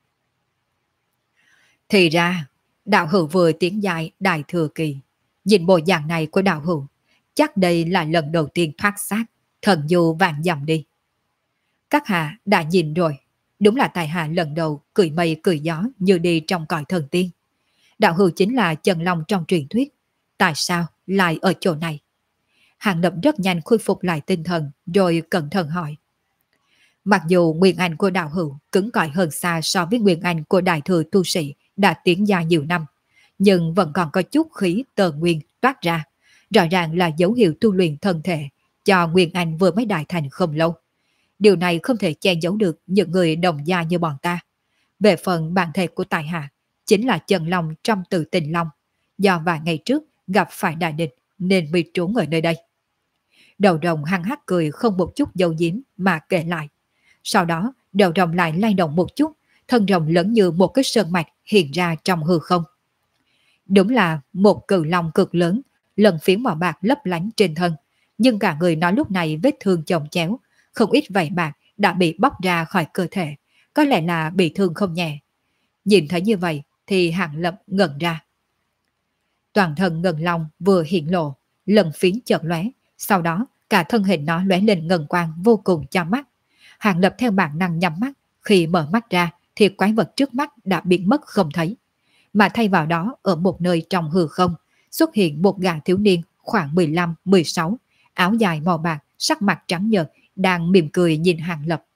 Thì ra, đạo hữu vừa tiến dài đại thừa kỳ. Nhìn bộ dạng này của đạo hữu, chắc đây là lần đầu tiên thoát xác, thần du vạn dặm đi. Các hạ đã nhìn rồi, đúng là tài hạ lần đầu cười mây cười gió như đi trong cõi thần tiên. Đạo hữu chính là Chân Long trong truyền thuyết, tại sao lại ở chỗ này? Hàng Lập rất nhanh khôi phục lại tinh thần rồi cẩn thận hỏi. Mặc dù nguyên anh của đạo hữu cứng cỏi hơn xa so với nguyên anh của đại thừa tu sĩ đã tiến gia nhiều năm, nhưng vẫn còn có chút khí tờ nguyên toát ra, rõ ràng là dấu hiệu tu luyện thân thể cho nguyên anh vừa mới đại thành không lâu. Điều này không thể che giấu được những người đồng gia như bọn ta. Về phần bản thể của tài hạ, chính là Chân Long trong Từ Tình Long, do vài ngày trước gặp phải đại địch nên bị trốn ở nơi đây. Đầu rồng hăng hắc cười không một chút dầu diếm mà kể lại. Sau đó đầu rồng lại lay động một chút, thân rồng lớn như một cái sơn mạch hiện ra trong hư không. Đúng là một cự long cực lớn, lần phiến màu bạc lấp lánh trên thân, nhưng cả người nó lúc này vết thương chồng chéo, không ít vảy bạc đã bị bóc ra khỏi cơ thể, có lẽ là bị thương không nhẹ. Nhìn thấy như vậy thì Hàng Lập ngẩn ra. Toàn thân ngân long vừa hiện lộ, lần phiến chợt lóe, sau đó cả thân hình nó lóe lên ngân quang vô cùng cho mắt. Hàng Lập theo bản năng nhắm mắt, khi mở mắt ra thì quái vật trước mắt đã biến mất không thấy. Mà thay vào đó ở một nơi trong hư không xuất hiện một gã thiếu niên khoảng 15-16, áo dài màu bạc, sắc mặt trắng nhợt, đang mỉm cười nhìn Hàng Lập.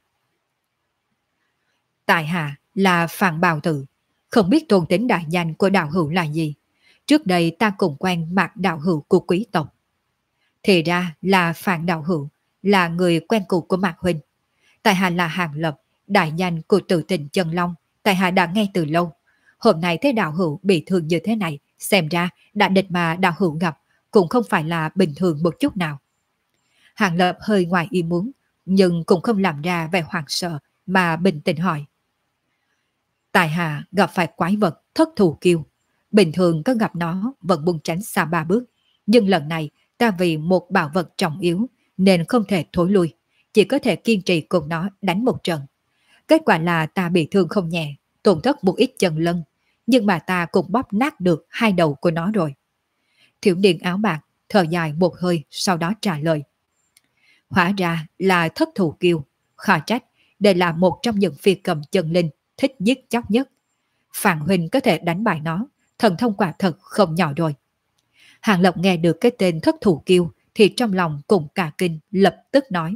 Tại hạ là Phạm Bào Tự, không biết tôn tính đại danh của đạo hữu là gì. Trước đây ta cùng quen Mạc đạo hữu của quý tộc. Thì ra là Phạm đạo hữu, là người quen cũ của Mạc huynh. Tại hạ là Hàng Lập, đại danh của Từ Tình Chân Long, tại hạ đã nghe từ lâu. Hôm nay thấy đạo hữu bị thương như thế này, xem ra đại địch mà đạo hữu gặp cũng không phải là bình thường một chút nào. Hàng Lập hơi ngoài ý muốn, nhưng cũng không làm ra vẻ hoảng sợ mà bình tĩnh hỏi. Tại hạ gặp phải quái vật thất thù kiêu. Bình thường có gặp nó vẫn buông tránh xa 3 bước, nhưng lần này ta vì một bảo vật trọng yếu nên không thể thối lui, chỉ có thể kiên trì cùng nó đánh một trận. Kết quả là ta bị thương không nhẹ, tổn thất một ít chân lân, nhưng mà ta cũng bóp nát được 2 đầu của nó rồi. Thiếu niên áo bạc thở dài một hơi, sau đó trả lời. Hóa ra là thất thù kiêu, khó trách, đây là một trong những phi cầm chân linh thích giết chóc nhất. Phàn huynh có thể đánh bại nó, thần thông quả thật không nhỏ rồi. Hàng Lập nghe được cái tên thất thủ kiêu thì trong lòng cũng cả kinh, lập tức nói.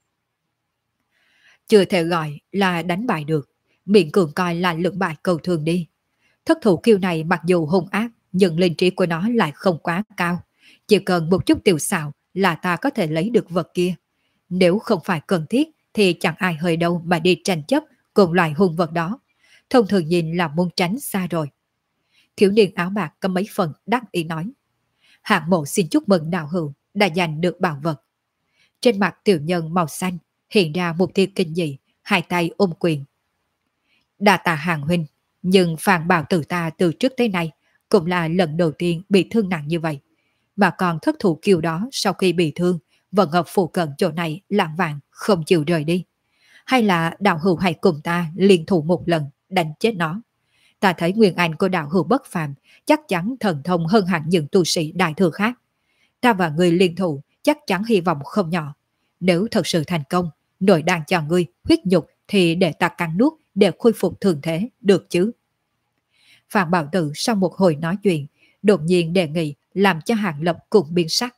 Chưa thể gọi là đánh bại được, miệng cường coi là lượng bại cầu thường đi. Thất thủ kiêu này mặc dù hung ác nhưng linh trí của nó lại không quá cao. Chỉ cần một chút tiểu xảo là ta có thể lấy được vật kia. Nếu không phải cần thiết thì chẳng ai hơi đâu mà đi tranh chấp cùng loại hung vật đó. Thông thường nhìn là muốn tránh xa rồi. Thiếu niên áo bạc có mấy phần đắc ý nói. Hạng Mộ xin chúc mừng đạo hữu đã giành được bảo vật. Trên mặt tiểu nhân màu xanh hiện ra một tia kinh dị, hai tay ôm quyền. Đa tạ Hàng huynh, nhưng Phan Bảo Tử ta từ trước tới nay cũng là lần đầu tiên bị thương nặng như vậy. Mà còn thất thủ kiều đó sau khi bị thương vẫn ở phụ cận chỗ này lạng vàng không chịu rời đi. Hay là đạo hữu hãy cùng ta liên thủ một lần đánh chết nó. Ta thấy nguyên anh của đạo hữu bất phàm chắc chắn thần thông hơn hẳn những tu sĩ đại thừa khác. Ta và người liên thủ chắc chắn hy vọng không nhỏ. Nếu thật sự thành công, nội đàn cho ngươi huyết nhục thì để ta cắn nuốt để khôi phục thường thế, được chứ? Phạm Bảo Tử sau một hồi nói chuyện, đột nhiên đề nghị làm cho Hàng Lập cùng biến sắc.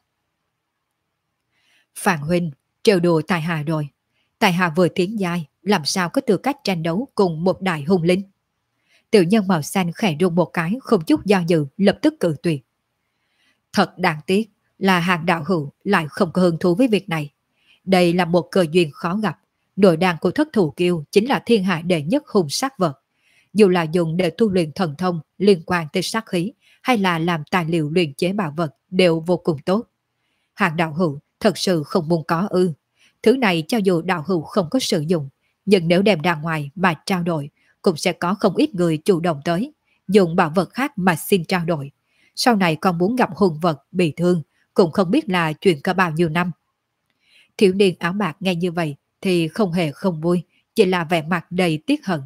Phạm huynh, trêu đùa tài hạ rồi. Tài hạ vừa tiến giai, làm sao có tư cách tranh đấu cùng một đại hung linh? Tiểu nhân màu xanh khẽ rung một cái, không chút do dự, lập tức cự tuyệt. Thật đáng tiếc là Hàng đạo hữu lại không có hứng thú với việc này. Đây là một cơ duyên khó gặp. Nội đàn của thất thủ kiêu chính là thiên hạ đệ nhất hung sát vật. Dù là dùng để tu luyện thần thông liên quan tới sát khí hay là làm tài liệu luyện chế bảo vật đều vô cùng tốt. Hàng đạo hữu thật sự không muốn có ư. Thứ này cho dù đạo hữu không có sử dụng, nhưng nếu đem ra ngoài mà trao đổi, cũng sẽ có không ít người chủ động tới, dùng bảo vật khác mà xin trao đổi. Sau này còn muốn gặp hung vật bị thương, cũng không biết là chuyện có bao nhiêu năm. Thiếu niên áo bạc nghe như vậy thì không hề không vui, chỉ là vẻ mặt đầy tiếc hận.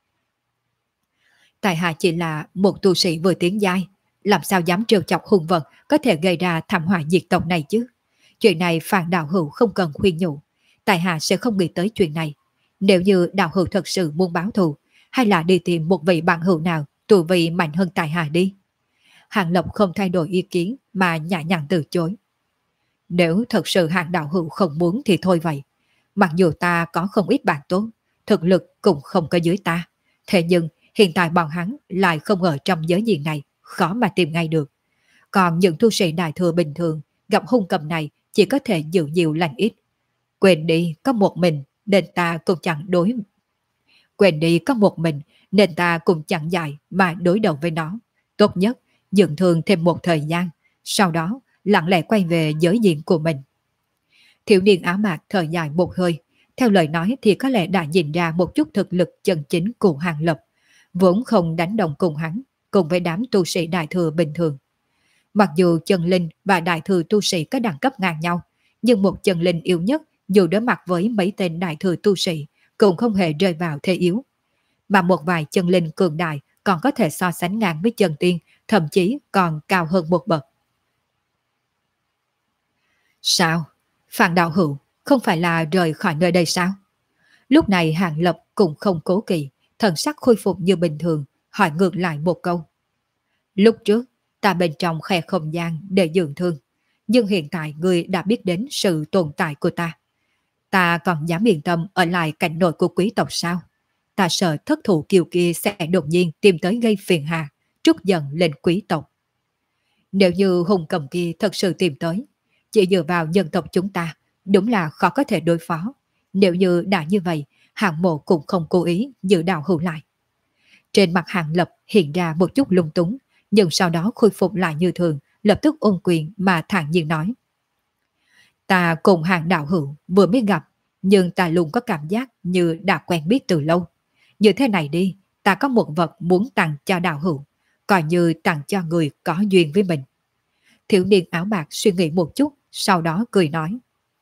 Tại hạ chỉ là một tu sĩ vừa tiến giai, làm sao dám trêu chọc hung vật có thể gây ra thảm họa diệt tộc này chứ? Chuyện này Phan đạo hữu không cần khuyên nhủ, tại hạ sẽ không nghĩ tới chuyện này. Nếu như đạo hữu thật sự muốn báo thù, hay là đi tìm một vị bạn hữu nào tu vị mạnh hơn tại hạ đi. Hàng Lập không thay đổi ý kiến mà nhã nhặn từ chối. Nếu thật sự Hàng đạo hữu không muốn thì thôi vậy. Mặc dù ta có không ít bạn tốt, thực lực cũng không có dưới ta. Thế nhưng hiện tại bọn hắn lại không ở trong giới diện này, khó mà tìm ngay được. Còn những tu sĩ đại thừa bình thường gặp hung cầm này chỉ có thể giữ nhiều lành ít. Quên đi có một mình nên ta cũng chẳng đối. Quên đi có một mình nên ta cũng chẳng dại mà đối đầu với nó. Tốt nhất dưỡng thương thêm một thời gian, sau đó lặng lẽ quay về giới diện của mình. Thiếu niên áo bạc thở dài một hơi, theo lời nói thì có lẽ đã nhìn ra một chút thực lực chân chính của Hàng Lập, vốn không đánh đồng cùng hắn, cùng với đám tu sĩ đại thừa bình thường. Mặc dù chân linh và đại thừa tu sĩ có đẳng cấp ngang nhau, nhưng một chân linh yếu nhất dù đối mặt với mấy tên đại thừa tu sĩ cũng không hề rơi vào thế yếu. Mà một vài chân linh cường đại còn có thể so sánh ngang với chân tiên, thậm chí còn cao hơn một bậc. Sao? Phan đạo hữu không phải là rời khỏi nơi đây sao? Lúc này Hàng Lập cũng không cố kỵ, thần sắc khôi phục như bình thường, hỏi ngược lại một câu. Lúc trước, ta bên trong khe không gian để dưỡng thương, nhưng hiện tại ngươi đã biết đến sự tồn tại của ta. Ta còn dám yên tâm ở lại cảnh nội của quý tộc sao? Ta sợ thất thủ kiều kia sẽ đột nhiên tìm tới gây phiền hà, trút giận lên quý tộc. Nếu như hùng cầm kia thật sự tìm tới, chỉ dựa vào dân tộc chúng ta, đúng là khó có thể đối phó. Nếu như đã như vậy, Hàng Mộ cũng không cố ý giữ đạo hữu lại. Trên mặt Hàng Lập hiện ra một chút lung túng, nhưng sau đó khôi phục lại như thường, lập tức ôn quyền mà thản nhiên nói. Ta cùng Hàng đạo hữu vừa mới gặp, nhưng ta luôn có cảm giác như đã quen biết từ lâu. Như thế này đi, ta có một vật muốn tặng cho đạo hữu, coi như tặng cho người có duyên với mình. Thiếu niên áo bạc suy nghĩ một chút, sau đó cười nói.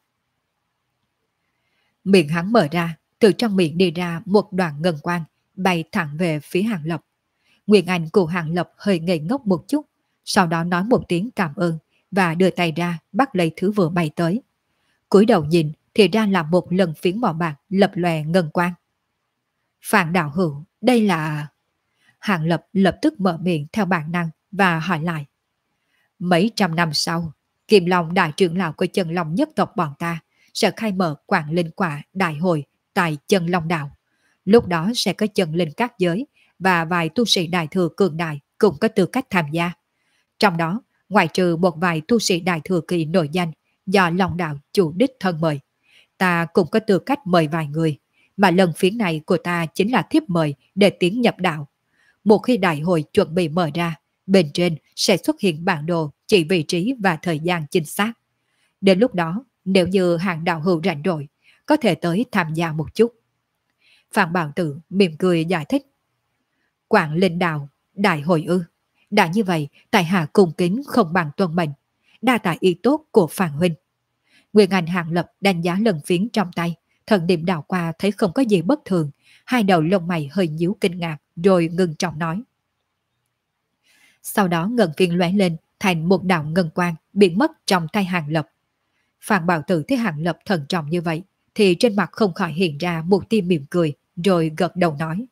Miệng hắn mở ra, từ trong miệng đi ra một đoàn ngân quang, bay thẳng về phía Hàng Lập. Nguyên Anh của Hàng Lập hơi ngây ngốc một chút, sau đó nói một tiếng cảm ơn và đưa tay ra bắt lấy thứ vừa bay tới. Cúi đầu nhìn thì ra là một lần phiến màu bạc lập lòe ngân quang. Phan đạo hữu, đây là... Hàng Lập lập tức mở miệng theo bản năng và hỏi lại. Mấy trăm năm sau, Kim Long đại trưởng lão của Chân Long nhất tộc bọn ta sẽ khai mở Quảng Linh Quả đại hội tại Chân Long Đạo. Lúc đó sẽ có chân linh các giới và vài tu sĩ đại thừa cường đại cũng có tư cách tham gia. Trong đó, ngoại trừ một vài tu sĩ đại thừa kỳ nổi danh do Long Đạo chủ đích thân mời, ta cũng có tư cách mời vài người, mà lần phiến này của ta chính là thiếp mời để tiến nhập đạo. Một khi đại hội chuẩn bị mở ra, bên trên sẽ xuất hiện bản đồ chỉ vị trí và thời gian chính xác. Đến lúc đó, nếu như hàng đạo hữu rảnh rỗi, có thể tới tham gia một chút. Phạm Bảo Tử mỉm cười giải thích. Quảng Linh Đạo, đại hội ư. Đã như vậy, tại hạ cung kính không bằng tuân mệnh. Đa tạ ý tốt của Phan huynh. Nguyên Anh Hàng Lập đánh giá lần phiến trong tay, thần niệm đảo qua thấy không có gì bất thường, hai đầu lông mày hơi nhíu kinh ngạc, rồi ngưng trọng nói. Sau đó ngân phiến lóe lên thành một đạo ngân quang biến mất trong tay Hàng Lập. Phan Bảo Tử thấy Hàng Lập thần trọng như vậy, thì trên mặt không khỏi hiện ra một tia mỉm cười, rồi gật đầu nói.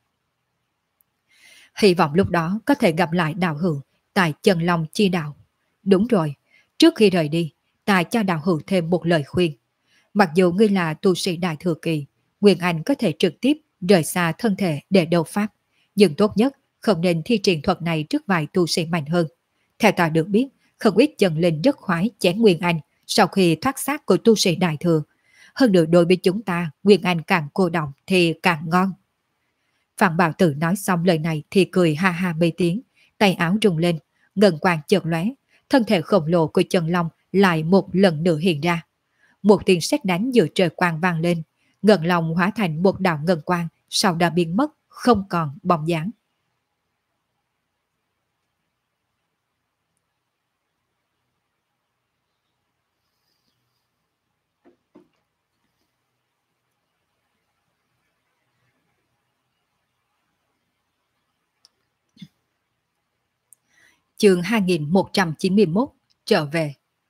Hy vọng lúc đó có thể gặp lại đạo hữu tại Chân Long Chi Đạo. Đúng rồi, trước khi rời đi, ta cho đạo hữu thêm một lời khuyên. Mặc dù ngươi là tu sĩ đại thừa kỳ, Nguyên Anh có thể trực tiếp rời xa thân thể để đấu pháp, nhưng tốt nhất không nên thi triển thuật này trước vài tu sĩ mạnh hơn. Theo ta được biết, không ít chân linh rất khoái chén Nguyên Anh sau khi thoát xác của tu sĩ đại thừa. Hơn nữa đối với chúng ta, Nguyên Anh càng cô động thì càng ngon. Phạm Bảo Tử nói xong lời này thì cười ha ha mấy tiếng, tay áo rung lên, ngân quang chợt lóe, thân thể khổng lồ của Chân Long lại một lần nữa hiện ra. Một tiếng sét đánh giữa trời quang vang lên, ngân long hóa thành một đạo ngân quang, sau đó biến mất, không còn bóng dáng. Chương 2191 trở về.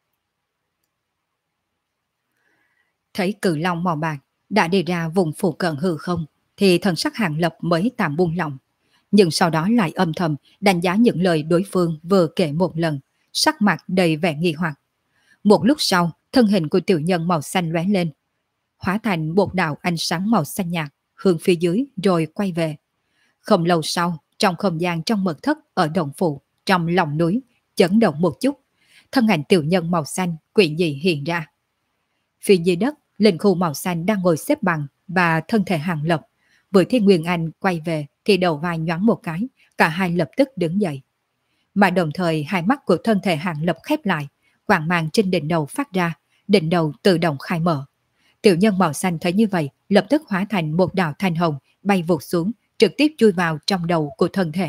Thấy cự long màu bạc đã đi ra vùng phụ cận hư không, thì thần sắc Hàng Lập mới tạm buông lòng. Nhưng sau đó lại âm thầm đánh giá những lời đối phương vừa kể một lần, sắc mặt đầy vẻ nghi hoặc. Một lúc sau, thân hình của tiểu nhân màu xanh lóe lên, hóa thành một đạo ánh sáng màu xanh nhạt, hướng phía dưới rồi quay về. Không lâu sau, trong không gian trong mật thất ở động phủ, trong lòng núi, chấn động một chút, thân ảnh tiểu nhân màu xanh quỷ dị hiện ra. Phía dưới đất, linh khu màu xanh đang ngồi xếp bằng và thân thể Hàng Lập. Vừa thấy Nguyên Anh quay về thì đầu vai nhoáng một cái, cả hai lập tức đứng dậy. Mà đồng thời hai mắt của thân thể Hàng Lập khép lại, quang mang trên đỉnh đầu phát ra, đỉnh đầu tự động khai mở. Tiểu nhân màu xanh thấy như vậy, lập tức hóa thành một đạo thanh hồng bay vụt xuống, trực tiếp chui vào trong đầu của thân thể.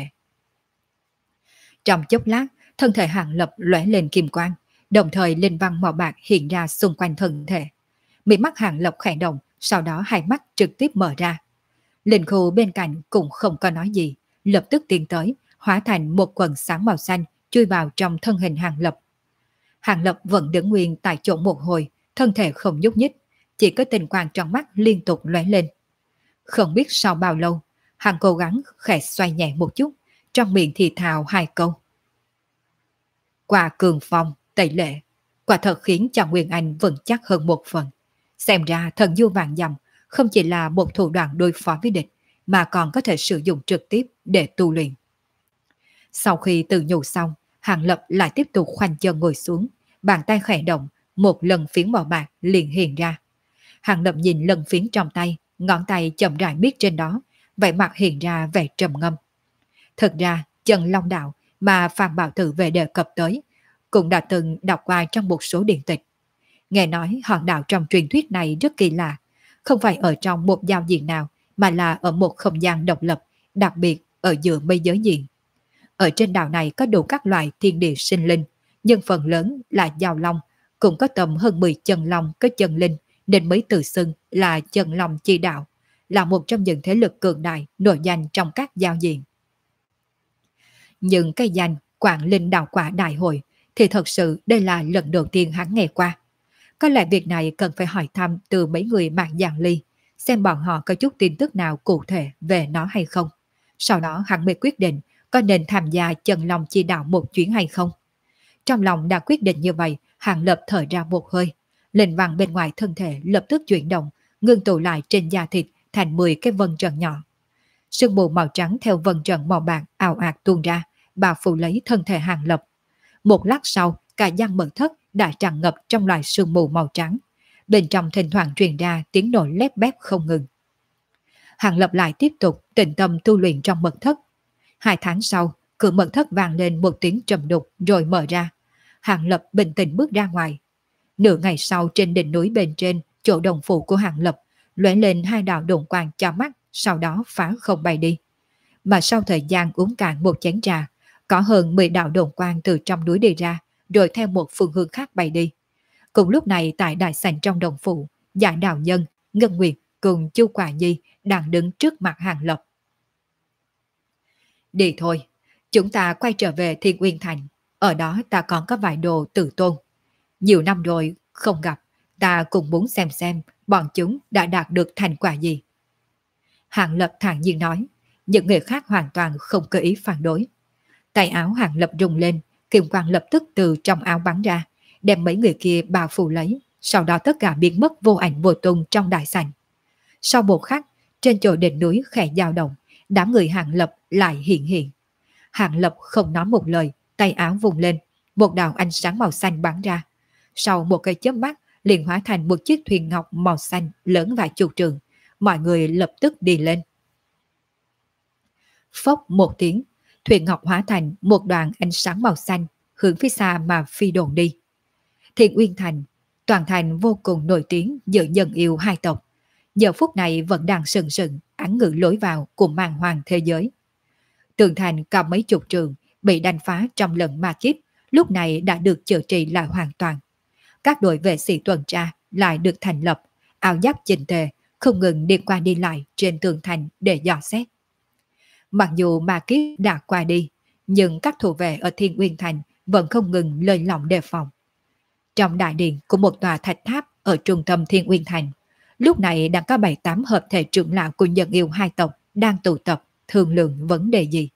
Trong chốc lát, thân thể Hàng Lập lóe lên kim quang, đồng thời linh văn màu bạc hiện ra xung quanh thân thể. Mí mắt Hàng Lập khẽ động, sau đó hai mắt trực tiếp mở ra. Linh khu bên cạnh cũng không có nói gì, lập tức tiến tới, hóa thành một quần sáng màu xanh chui vào trong thân hình Hàng Lập. Hàng Lập vẫn đứng nguyên tại chỗ một hồi, thân thể không nhúc nhích, chỉ có tình quang trong mắt liên tục lóe lên. Không biết sau bao lâu, hắn cố gắng khẽ xoay nhẹ một chút, trong miệng thì thào hai câu. Qua cường phong, tẩy lệ, quả thật khiến cho Nguyên Anh vững chắc hơn một phần. Xem ra thần du vạn dặm không chỉ là một thủ đoạn đối phó với địch, mà còn có thể sử dụng trực tiếp để tu luyện. Sau khi tự nhủ xong, Hàng Lập lại tiếp tục khoanh chân ngồi xuống, bàn tay khẽ động, một lần phiến màu bạc liền hiện ra. Hàng Lập nhìn lần phiến trong tay, ngón tay chậm rãi miết trên đó, vẻ mặt hiện ra vẻ trầm ngâm. Thật ra, Chân Long Đạo mà Phạm Bảo Tử về đề cập tới, cũng đã từng đọc qua trong một số điện tịch. Nghe nói hòn đảo trong truyền thuyết này rất kỳ lạ, không phải ở trong một giao diện nào, mà là ở một không gian độc lập, đặc biệt ở giữa mấy giới diện. Ở trên đảo này có đủ các loại thiên địa sinh linh, nhưng phần lớn là giao long, cũng có tầm hơn 10 chân long có chân linh, nên mới tự xưng là Chân Long Chi Đạo, là một trong những thế lực cường đại nổi danh trong các giao diện. Nhưng cái danh Quảng Linh Đạo Quả Đại Hội thì thật sự đây là lần đầu tiên hắn nghe qua. Có lẽ việc này cần phải hỏi thăm từ mấy người Mạc Giang Ly, xem bọn họ có chút tin tức nào cụ thể về nó hay không. Sau đó hắn mới quyết định có nên tham gia Chân Long Chi Đạo một chuyến hay không. Trong lòng đã quyết định như vậy, Hàng Lập thở ra một hơi. Linh văn bên ngoài thân thể lập tức chuyển động, ngưng tụ lại trên da thịt thành 10 cái vân trần nhỏ. Sương mù màu trắng theo vân trần màu bạc ào ạt tuôn ra, bao phủ lấy thân thể Hàng Lập. Một lát sau, cả gian mật thất đã tràn ngập trong loài sương mù màu trắng. Bên trong thỉnh thoảng truyền ra tiếng nổ lép bép không ngừng. Hàng Lập lại tiếp tục tĩnh tâm tu luyện trong mật thất. 2 tháng sau, cửa mật thất vang lên một tiếng trầm đục rồi mở ra. Hàng Lập bình tĩnh bước ra ngoài. Nửa ngày sau, trên đỉnh núi bên trên, chỗ đồng phủ của Hàng Lập, lóe lên 2 đạo đồn quang chói mắt, sau đó phá không bay đi. Mà sau thời gian uống cạn một chén trà, có hơn 10 đạo đồn quang từ trong núi đi ra, rồi theo một phương hướng khác bay đi. Cùng lúc này tại đại sảnh trong đồng phủ, Dạ Đạo Nhân, Ngân Nguyệt cùng Chu Quả Nhi đang đứng trước mặt Hàng Lập. Đi thôi, chúng ta quay trở về Thiên Uyên Thành, ở đó ta còn có vài đồ tự tôn. Nhiều năm rồi không gặp, ta cũng muốn xem bọn chúng đã đạt được thành quả gì. Hàng Lập thản nhiên nói, những người khác hoàn toàn không có ý phản đối. Tay áo Hàng Lập rung lên, kim quang lập tức từ trong áo bắn ra, đem mấy người kia bao phủ lấy, sau đó tất cả biến mất vô ảnh vô tung trong đại sảnh. Sau một khắc, trên chỗ đỉnh núi khẽ dao động, đám người Hàng Lập lại hiện hiện. Hàng Lập không nói một lời, tay áo vùng lên, một đạo ánh sáng màu xanh bắn ra. Sau một cái chớp mắt, liền hóa thành một chiếc thuyền ngọc màu xanh lớn vài chục trượng. Mọi người lập tức đi lên. Phốc một tiếng, thuyền ngọc hóa thành một đoàn ánh sáng màu xanh, hướng phía xa mà phi đồn đi. Thiên Uyên Thành, toàn thành vô cùng nổi tiếng giữa dân yêu hai tộc. Giờ phút này vẫn đang sừng sừng, án ngự lối vào của màn hoàng thế giới. Tường thành cao mấy chục trường, bị đánh phá trong lần ma kiếp, lúc này đã được chữa trị lại hoàn toàn. Các đội vệ sĩ tuần tra lại được thành lập, áo giáp chỉnh tề, không ngừng đi qua đi lại trên tường thành để dò xét. Mặc dù ma kiếp đã qua đi, nhưng các thủ vệ ở Thiên Uyên Thành vẫn không ngừng lơi lỏng đề phòng. Trong đại điện của một tòa thạch tháp ở trung tâm Thiên Uyên Thành, lúc này đang có 7-8 hợp thể trưởng lão của nhân yêu hai tộc đang tụ tập thương lượng vấn đề gì.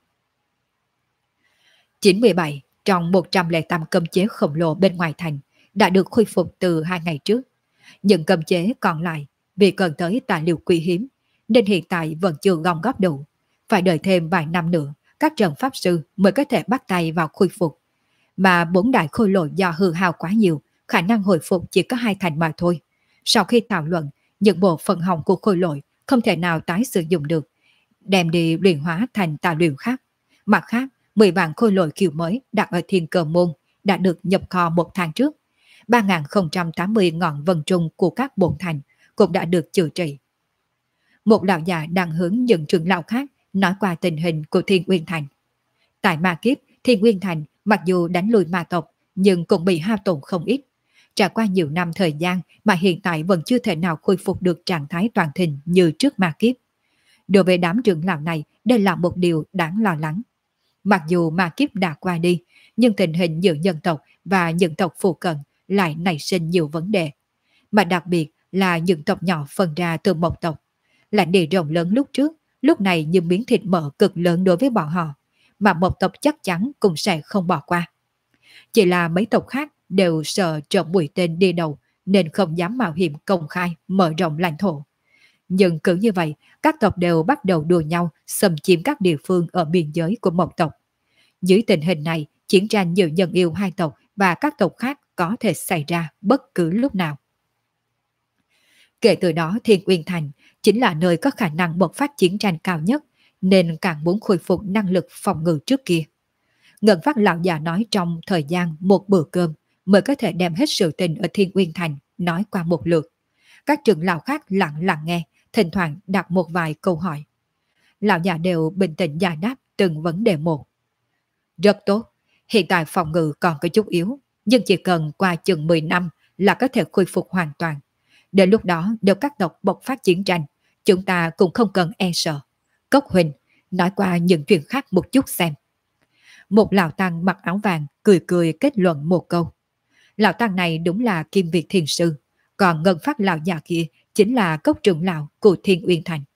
97 trong 108 cấm chế khổng lồ bên ngoài thành đã được khôi phục từ 2 ngày trước. Những cấm chế còn lại vì cần tới tài liệu quý hiếm nên hiện tại vẫn chưa gom góp đủ. Phải đợi thêm vài năm nữa, các trận pháp sư mới có thể bắt tay vào khôi phục. Mà 4 đại khôi lỗi do hư hao quá nhiều, khả năng hồi phục chỉ có 2 thành mà thôi. Sau khi thảo luận, những bộ phận hỏng của khôi lỗi không thể nào tái sử dụng được, đem đi luyện hóa thành tài liệu khác. Mặt khác, 10 vạn khôi lỗi kiểu mới đặt ở Thiên Cơ Môn đã được nhập kho 1 tháng trước. 3080 ngọn vân trung của các bổn thành cũng đã được chữa trị. Một lão già đang hướng những trưởng lão khác nói qua tình hình của Thiên Uyên Thành. Tại ma kiếp, Thiên Uyên Thành mặc dù đánh lùi ma tộc nhưng cũng bị hao tổn không ít. Trải qua nhiều năm thời gian mà hiện tại vẫn chưa thể nào khôi phục được trạng thái toàn thịnh như trước ma kiếp. Đối với đám trưởng lão này, đây là một điều đáng lo lắng. Mặc dù ma kiếp đã qua đi, nhưng tình hình giữa nhân tộc và những tộc phụ cận lại nảy sinh nhiều vấn đề. Mà đặc biệt là những tộc nhỏ phân ra từ một tộc. Lãnh địa rộng lớn lúc trước, lúc này như miếng thịt mỡ cực lớn đối với bọn họ, mà một tộc chắc chắn cũng sẽ không bỏ qua. Chỉ là mấy tộc khác đều sợ trộm mũi tên đi đầu nên không dám mạo hiểm công khai mở rộng lãnh thổ. Nhưng cứ như vậy, các tộc đều bắt đầu đùa nhau xâm chiếm các địa phương ở biên giới của một tộc. Dưới tình hình này, chiến tranh giữa nhân yêu hai tộc và các tộc khác có thể xảy ra bất cứ lúc nào. Kể từ đó, Thiên Uyên Thành chính là nơi có khả năng bộc phát chiến tranh cao nhất, nên càng muốn khôi phục năng lực phòng ngự trước kia. Ngân Phát lão già nói trong thời gian một bữa cơm mới có thể đem hết sự tình ở Thiên Uyên Thành nói qua một lượt. Các trưởng lão khác lặng lặng nghe, thỉnh thoảng đặt một vài câu hỏi. Lão già đều bình tĩnh giải đáp từng vấn đề một. Rất tốt, hiện tại phòng ngự còn có chút yếu, nhưng chỉ cần qua chừng 10 năm là có thể khôi phục hoàn toàn. Đến lúc đó, nếu các tộc bộc phát chiến tranh, chúng ta cũng không cần e sợ. Cốc Huỳnh, nói qua những chuyện khác một chút xem. Một lão tăng mặc áo vàng cười cười kết luận một câu. Lão tăng này đúng là Kim Việt Thiền Sư, còn Ngân Phát lão già kia chính là Cốc trưởng lão của Thiên Uyên Thành.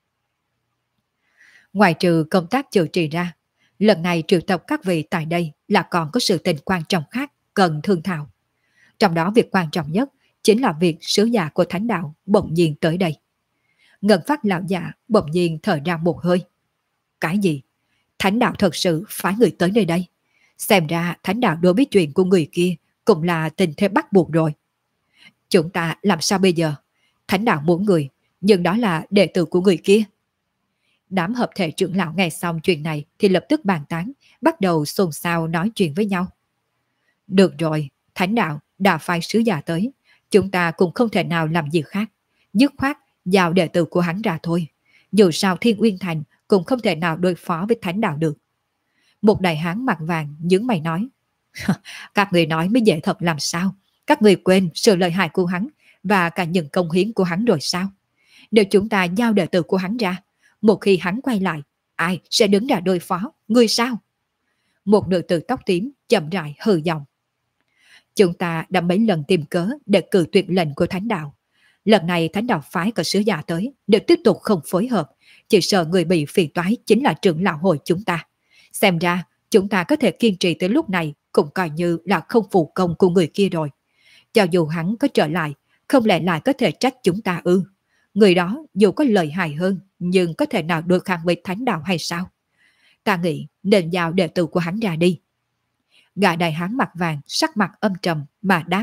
Ngoài trừ công tác chữa trị ra, lần này triệu tập các vị tại đây là còn có sự tình quan trọng khác cần thương thảo. Trong đó việc quan trọng nhất chính là việc sứ giả của Thánh Đạo bỗng nhiên tới đây. Ngân Phát lão già bỗng nhiên thở ra một hơi. Cái gì? Thánh Đạo thật sự phái người tới nơi đây? Xem ra thánh đạo đối với chuyện của người kia cũng là tình thế bắt buộc rồi. Chúng ta làm sao bây giờ? Thánh đạo muốn người, nhưng đó là đệ tử của người kia. Đám hợp thể trưởng lão nghe xong chuyện này thì lập tức bàn tán, bắt đầu xôn xao nói chuyện với nhau. Được rồi, thánh đạo đã phái sứ giả tới, chúng ta cũng không thể nào làm gì khác. Dứt khoát giao đệ tử của hắn ra thôi. Dù sao Thiên Uyên Thành cũng không thể nào đối phó với thánh đạo được. Một đại hán mặt vàng nhướng mày nói. Các người nói mới dễ thật làm sao? Các người quên sự lợi hại của hắn và cả những công hiến của hắn rồi sao? Nếu chúng ta giao đệ tử của hắn ra, một khi hắn quay lại, ai sẽ đứng ra đối phó? Người sao? Một nữ tử tóc tím chậm rãi hừ giọng. Chúng ta đã mấy lần tìm cớ để cự tuyệt lệnh của thánh đạo. Lần này thánh đạo phái có sứ giả tới để tiếp tục không phối hợp. Chỉ sợ người bị phiền toái chính là trưởng lão hội chúng ta. Xem ra chúng ta có thể kiên trì tới lúc này cũng coi như là không phụ công của người kia rồi. Cho dù hắn có trở lại, không lẽ lại có thể trách chúng ta ư? Người đó dù có lợi hại hơn, nhưng có thể nào đối kháng với thánh đạo hay sao? Ta nghĩ nên giao đệ tử của hắn ra đi. Gã đại hán mặt vàng sắc mặt âm trầm mà đáp.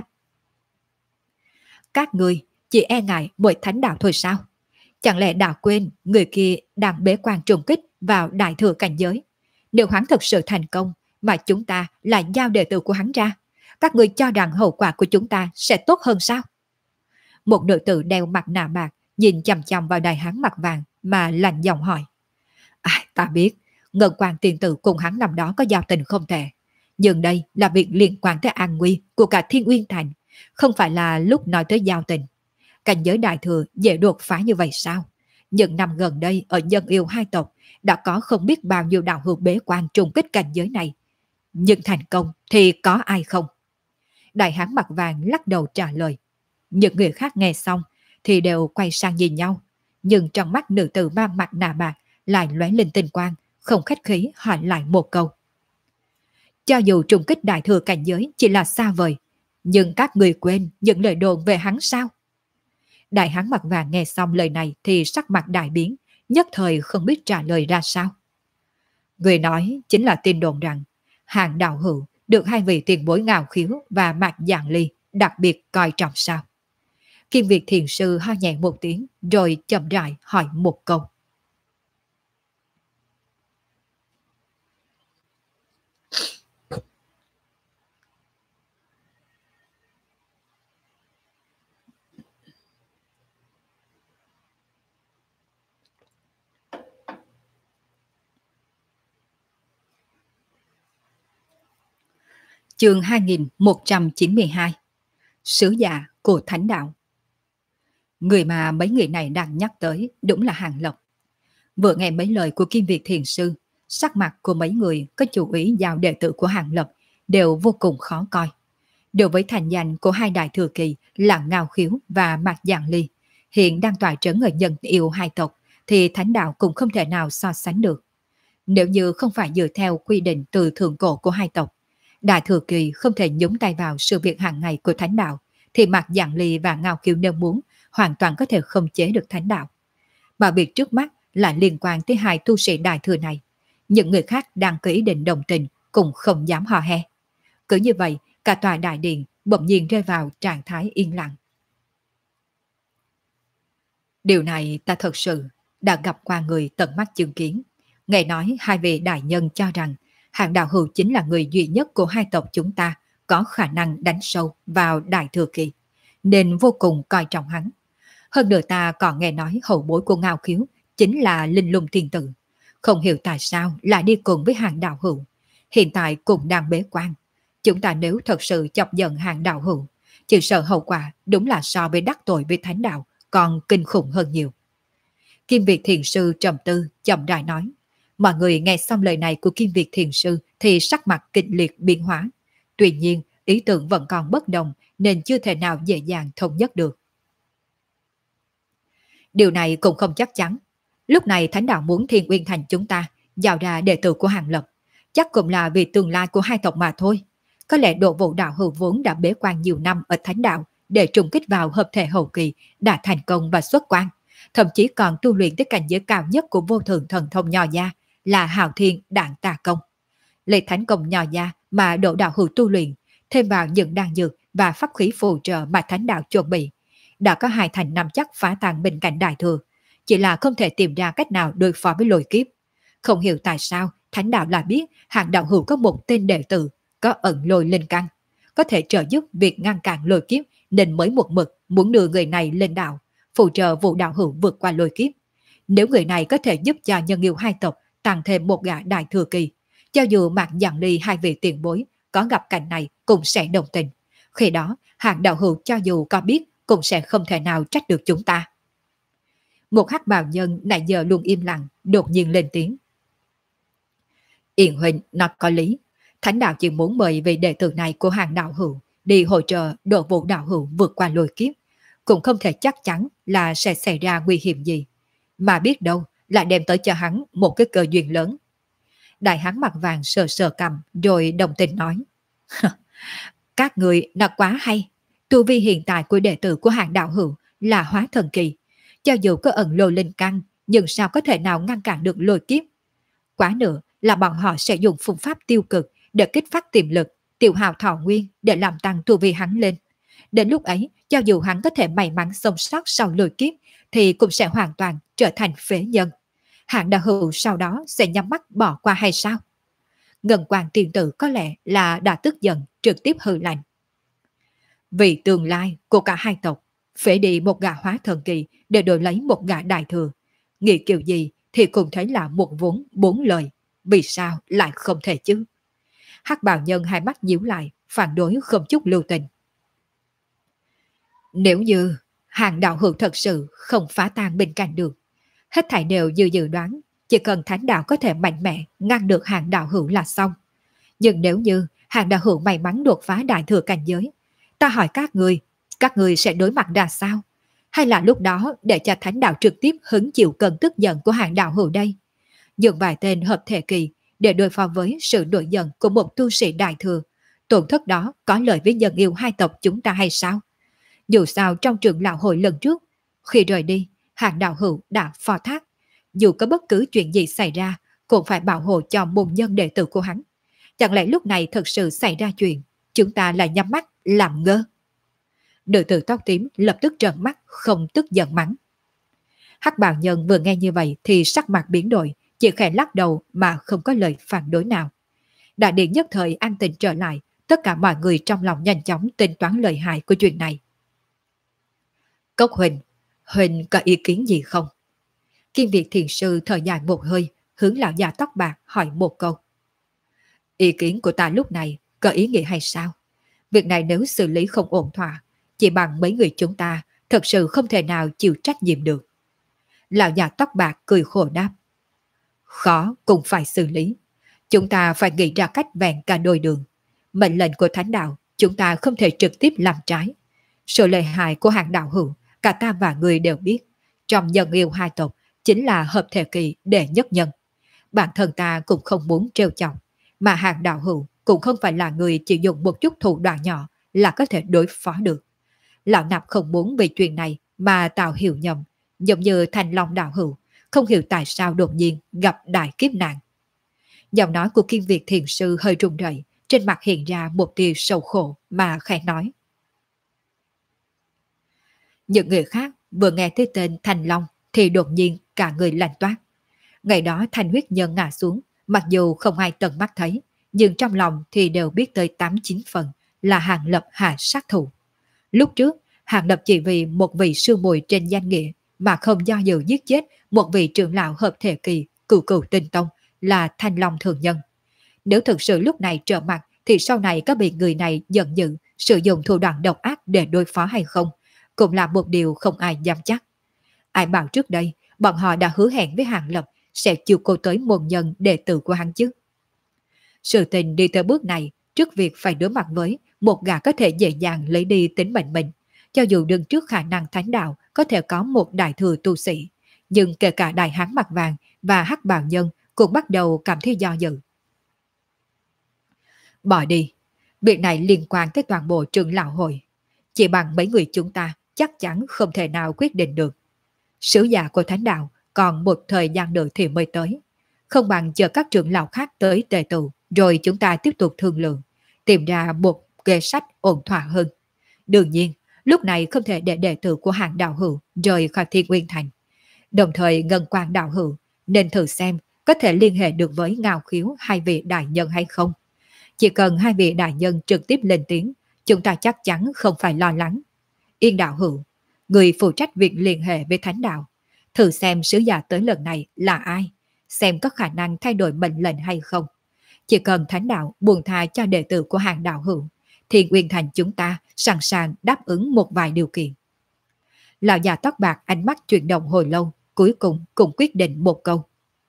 Các người chỉ e ngại mỗi thánh đạo thôi sao? Chẳng lẽ đã quên người kia đang bế quan trùng kích vào đại thừa cảnh giới? Nếu hắn thực sự thành công mà chúng ta lại giao đệ tử của hắn ra, các người cho rằng hậu quả của chúng ta sẽ tốt hơn sao? Một nữ tử đeo mặt nạ bạc nhìn chằm chằm vào đại hán mặt vàng mà lạnh giọng hỏi. Ta biết, Ngân Quan tiền tử cùng hắn năm đó có giao tình không tệ. Nhưng đây là việc liên quan tới an nguy của cả Thiên Uyên Thành, không phải là lúc nói tới giao tình. Cảnh giới đại thừa dễ đột phá như vậy sao? Những năm gần đây ở Nhân Yêu hai tộc đã có không biết bao nhiêu đạo hữu bế quan trùng kích cảnh giới này. Nhưng thành công thì có ai không? Đại hán mặt vàng lắc đầu trả lời. Những người khác nghe xong thì đều quay sang nhìn nhau. Nhưng trong mắt nữ tử mang mặt nạ bạc lại lóe lên tinh quang, không khách khí hỏi lại một câu. Cho dù trùng kích đại thừa cảnh giới chỉ là xa vời, nhưng các người quên những lời đồn về hắn sao? Đại hán mặt vàng nghe xong lời này thì sắc mặt đại biến, nhất thời không biết trả lời ra sao. Người nói chính là tin đồn rằng Hạng đạo hữu được hai vị tiền bối Ngạo Khiếu và Mạc Giảng Ly đặc biệt coi trọng sao? Kim Việt thiền sư ho nhẹ một tiếng rồi chậm rãi hỏi một câu. Chương 2192. Sứ giả của Thánh Đạo. Người mà mấy người này đang nhắc tới đúng là Hàng Lập. Vừa nghe mấy lời của Kim Việt Thiền Sư, sắc mặt của mấy người có chủ ý giao đệ tử của Hàng Lập đều vô cùng khó coi. Đối với thành danh của hai đại thừa kỳ là Ngao Khiếu và Mạc Giảng Ly, hiện đang tọa trấn ở Nhân Yêu hai tộc, thì Thánh Đạo cũng không thể nào so sánh được. Nếu như không phải dựa theo quy định từ thượng cổ của hai tộc, Đại Thừa Kỳ không thể nhúng tay vào sự việc hàng ngày của Thánh Đạo, thì Mạc Giảng Ly và Ngao Kiều nếu muốn hoàn toàn có thể không chế được Thánh Đạo. Mà việc trước mắt là liên quan tới hai tu sĩ Đại Thừa này. Những người khác đang có ý định đồng tình cũng không dám hò he. Cứ như vậy, cả tòa đại điện bỗng nhiên rơi vào trạng thái yên lặng. Điều này ta thật sự đã gặp qua người tận mắt chứng kiến. Nghe nói hai vị đại nhân cho rằng Hạng đạo hữu chính là người duy nhất của hai tộc chúng ta có khả năng đánh sâu vào Đại Thừa Kỳ, nên vô cùng coi trọng hắn. Hơn nữa ta còn nghe nói hậu bối của Ngao Khiếu chính là Linh Lung Thiên Tử. Không hiểu tại sao lại đi cùng với Hạng đạo hữu. Hiện tại cũng đang bế quan. Chúng ta nếu thật sự chọc giận Hạng đạo hữu, chỉ sợ hậu quả đúng là so với đắc tội với Thánh Đạo còn kinh khủng hơn nhiều. Kim Việt Thiền Sư trầm tư chậm rãi nói. Mọi người nghe xong lời này của Kim Việt Thiền Sư thì sắc mặt kịch liệt biến hóa. Tuy nhiên, ý tưởng vẫn còn bất đồng nên chưa thể nào dễ dàng thống nhất được. Điều này cũng không chắc chắn. Lúc này Thánh Đạo muốn Thiên Uyên Thành chúng ta giao ra đệ tử của Hàng Lập. Chắc cũng là vì tương lai của hai tộc mà thôi. Có lẽ Độ Vũ đạo hữu vốn đã bế quan nhiều năm ở Thánh Đạo để trùng kích vào hợp thể hậu kỳ đã thành công và xuất quan. Thậm chí còn tu luyện tới cảnh giới cao nhất của vô thượng thần thông Nho Gia là Hạo Thiên Đạn Tà Công. Lấy thánh công Nho Gia mà độ đạo hữu tu luyện, thêm vào những đan dược và pháp khí phù trợ mà thánh đạo chuẩn bị, đã có 2 thành nắm chắc phá tan bên cạnh đại thừa, chỉ là không thể tìm ra cách nào đối phó với lôi kiếp. Không hiểu tại sao thánh đạo lại biết hạng đạo hữu có một tên đệ tử có ẩn lôi linh căn, có thể trợ giúp việc ngăn cản lôi kiếp, nên mới một mực muốn đưa người này lên đạo, phụ trợ vụ đạo hữu vượt qua lôi kiếp. Nếu người này có thể giúp cho nhân yêu hai tộc tăng thêm một gã đại thừa kỳ, cho dù Mạc Giảng Ly hai vị tiền bối có gặp cảnh này cũng sẽ đồng tình. Khi đó, hạng đạo hữu cho dù có biết cũng sẽ không thể nào trách được chúng ta. Một hắc bào nhân nãy giờ luôn im lặng, đột nhiên lên tiếng. Yên Huỳnh nói có lý. Thánh đạo chỉ muốn mời vị đệ tử này của hàng đạo hữu đi hỗ trợ độ vụ đạo hữu vượt qua lôi kiếp. Cũng không thể chắc chắn là sẽ xảy ra nguy hiểm gì. Mà biết đâu lại đem tới cho hắn một cái cơ duyên lớn. Đại hán mặt vàng sờ sờ cầm rồi đồng tình nói. Các người nói quá hay. Tu vi hiện tại của đệ tử của hàng đạo hữu là hóa thần kỳ. Cho dù có ẩn lôi linh căn, nhưng sao có thể nào ngăn cản được lôi kiếp. Quá nữa là bọn họ sẽ dùng phương pháp tiêu cực để kích phát tiềm lực, tiêu hao thọ nguyên để làm tăng tu vi hắn lên. Đến lúc ấy, cho dù hắn có thể may mắn sống sót sau lôi kiếp, thì cũng sẽ hoàn toàn trở thành phế nhân. Hạng đạo hữu sau đó sẽ nhắm mắt bỏ qua hay sao? Ngân Quang tiên tử có lẽ là đã tức giận, trực tiếp hừ lạnh. Vì tương lai của cả hai tộc, phế đi một gã hóa thần kỳ để đổi lấy một gã đại thừa. Nghĩ kiểu gì thì cũng thấy là một vốn 4 lời. Vì sao lại không thể chứ? Hắc bào nhân hai mắt nhíu lại, phản đối không chút lưu tình. Nếu như hàng đạo hữu thật sự không phá tan bên cạnh được, hết thảy đều như dự đoán, chỉ cần thánh đạo có thể mạnh mẽ ngăn được hàng đạo hữu là xong. Nhưng nếu như hàng đạo hữu may mắn đột phá đại thừa cảnh giới, ta hỏi các người sẽ đối mặt ra sao? Hay là lúc đó để cho thánh đạo trực tiếp hứng chịu cơn tức giận của hàng đạo hữu đây? Dùng vài tên hợp thể kỳ để đối phó với sự nổi giận của một tu sĩ đại thừa, tổn thất đó có lợi với nhân yêu hai tộc chúng ta hay sao? Dù sao trong trường lão hội lần trước, khi rời đi, hàng đạo hữu đã phò thác, dù có bất cứ chuyện gì xảy ra, cũng phải bảo hộ cho môn nhân đệ tử của hắn. Chẳng lẽ lúc này thật sự xảy ra chuyện, chúng ta lại nhắm mắt làm ngơ? Nữ tử tóc tím lập tức trợn mắt, không tức giận mắng. Hắc bào nhân vừa nghe như vậy thì sắc mặt biến đổi, chỉ khẽ lắc đầu mà không có lời phản đối nào. Đại điện nhất thời an tĩnh trở lại, tất cả mọi người trong lòng nhanh chóng tính toán lợi hại của chuyện này. Cốc Huỳnh có ý kiến gì không? Kim Việt thiền sư thở dài một hơi, hướng lão già tóc bạc hỏi một câu. Ý kiến của ta lúc này có ý nghĩa hay sao? Việc này nếu xử lý không ổn thỏa, chỉ bằng mấy người chúng ta thật sự không thể nào chịu trách nhiệm được. Lão già tóc bạc cười khổ đáp. Khó cũng phải xử lý. Chúng ta phải nghĩ ra cách vẹn cả đôi đường. Mệnh lệnh của thánh đạo chúng ta không thể trực tiếp làm trái. Sự lợi hại của hàng đạo hữu cả ta và người đều biết. Trong nhân yêu hai tộc chính là hợp thể kỳ đệ nhất nhân. Bản thân ta cũng không muốn trêu chọc, mà hàng đạo hữu cũng không phải là người chỉ dùng một chút thủ đoạn nhỏ là có thể đối phó được. Lão nạp không muốn vì chuyện này mà tạo hiểu nhầm, giống như Thành Long đạo hữu, không hiểu tại sao đột nhiên gặp đại kiếp nạn. Giọng nói của Kim Việt thiền sư hơi run rẩy, trên mặt hiện ra một tia sầu khổ mà khẽ nói. Những người khác vừa nghe tới tên Thành Long thì đột nhiên cả người lạnh toát. Ngày đó Thanh huyết nhân ngã xuống, mặc dù không ai tận mắt thấy, nhưng trong lòng thì đều biết tới 8-9 phần là Hàng Lập hạ sát thủ. Lúc trước, Hàng Lập chỉ vì một vị sư muội trên danh nghĩa mà không do dự giết chết một vị trưởng lão hợp thể kỳ cửu cửu tinh tông là Thanh Long thường nhân. Nếu thực sự lúc này trở mặt thì sau này có bị người này giận dữ sử dụng thủ đoạn độc ác để đối phó hay không, cũng là một điều không ai dám chắc. Ai bảo trước đây bọn họ đã hứa hẹn với Hàng Lập sẽ chiều cô tới môn nhân đệ tử của hắn chứ. Sự tình đi tới bước này, trước việc phải đối mặt với một gã có thể dễ dàng lấy đi tính mệnh mình, cho dù đứng trước khả năng thánh đạo có thể có một đại thừa tu sĩ, nhưng kể cả đại hán mặt vàng và hắc bào nhân cũng bắt đầu cảm thấy do dự. Bỏ đi, việc này liên quan tới toàn bộ trường lão hội, chỉ bằng mấy người chúng ta chắc chắn không thể nào quyết định được. Sứ giả của thánh đạo còn một thời gian nữa thì mới tới, không bằng chờ các trưởng lão khác tới tề tụ rồi chúng ta tiếp tục thương lượng, tìm ra một kế sách ổn thỏa hơn. Đương nhiên, lúc này không thể để đệ tử của hàng đạo hữu rời khỏi Thiên Nguyên Thành. Đồng thời Ngân Quang đạo hữu nên thử xem có thể liên hệ được với Ngao Khiếu hai vị đại nhân hay không. Chỉ cần hai vị đại nhân trực tiếp lên tiếng, chúng ta chắc chắn không phải lo lắng. Yên đạo hữu, người phụ trách việc liên hệ với thánh đạo, thử xem sứ giả tới lần này là ai, xem có khả năng thay đổi mệnh lệnh hay không. Chỉ cần thánh đạo buông tha cho đệ tử của hàng đạo hữu, thì Nguyên Thành chúng ta sẵn sàng đáp ứng một vài điều kiện. Lão già tóc bạc ánh mắt chuyển động hồi lâu, cuối cùng cũng quyết định một câu.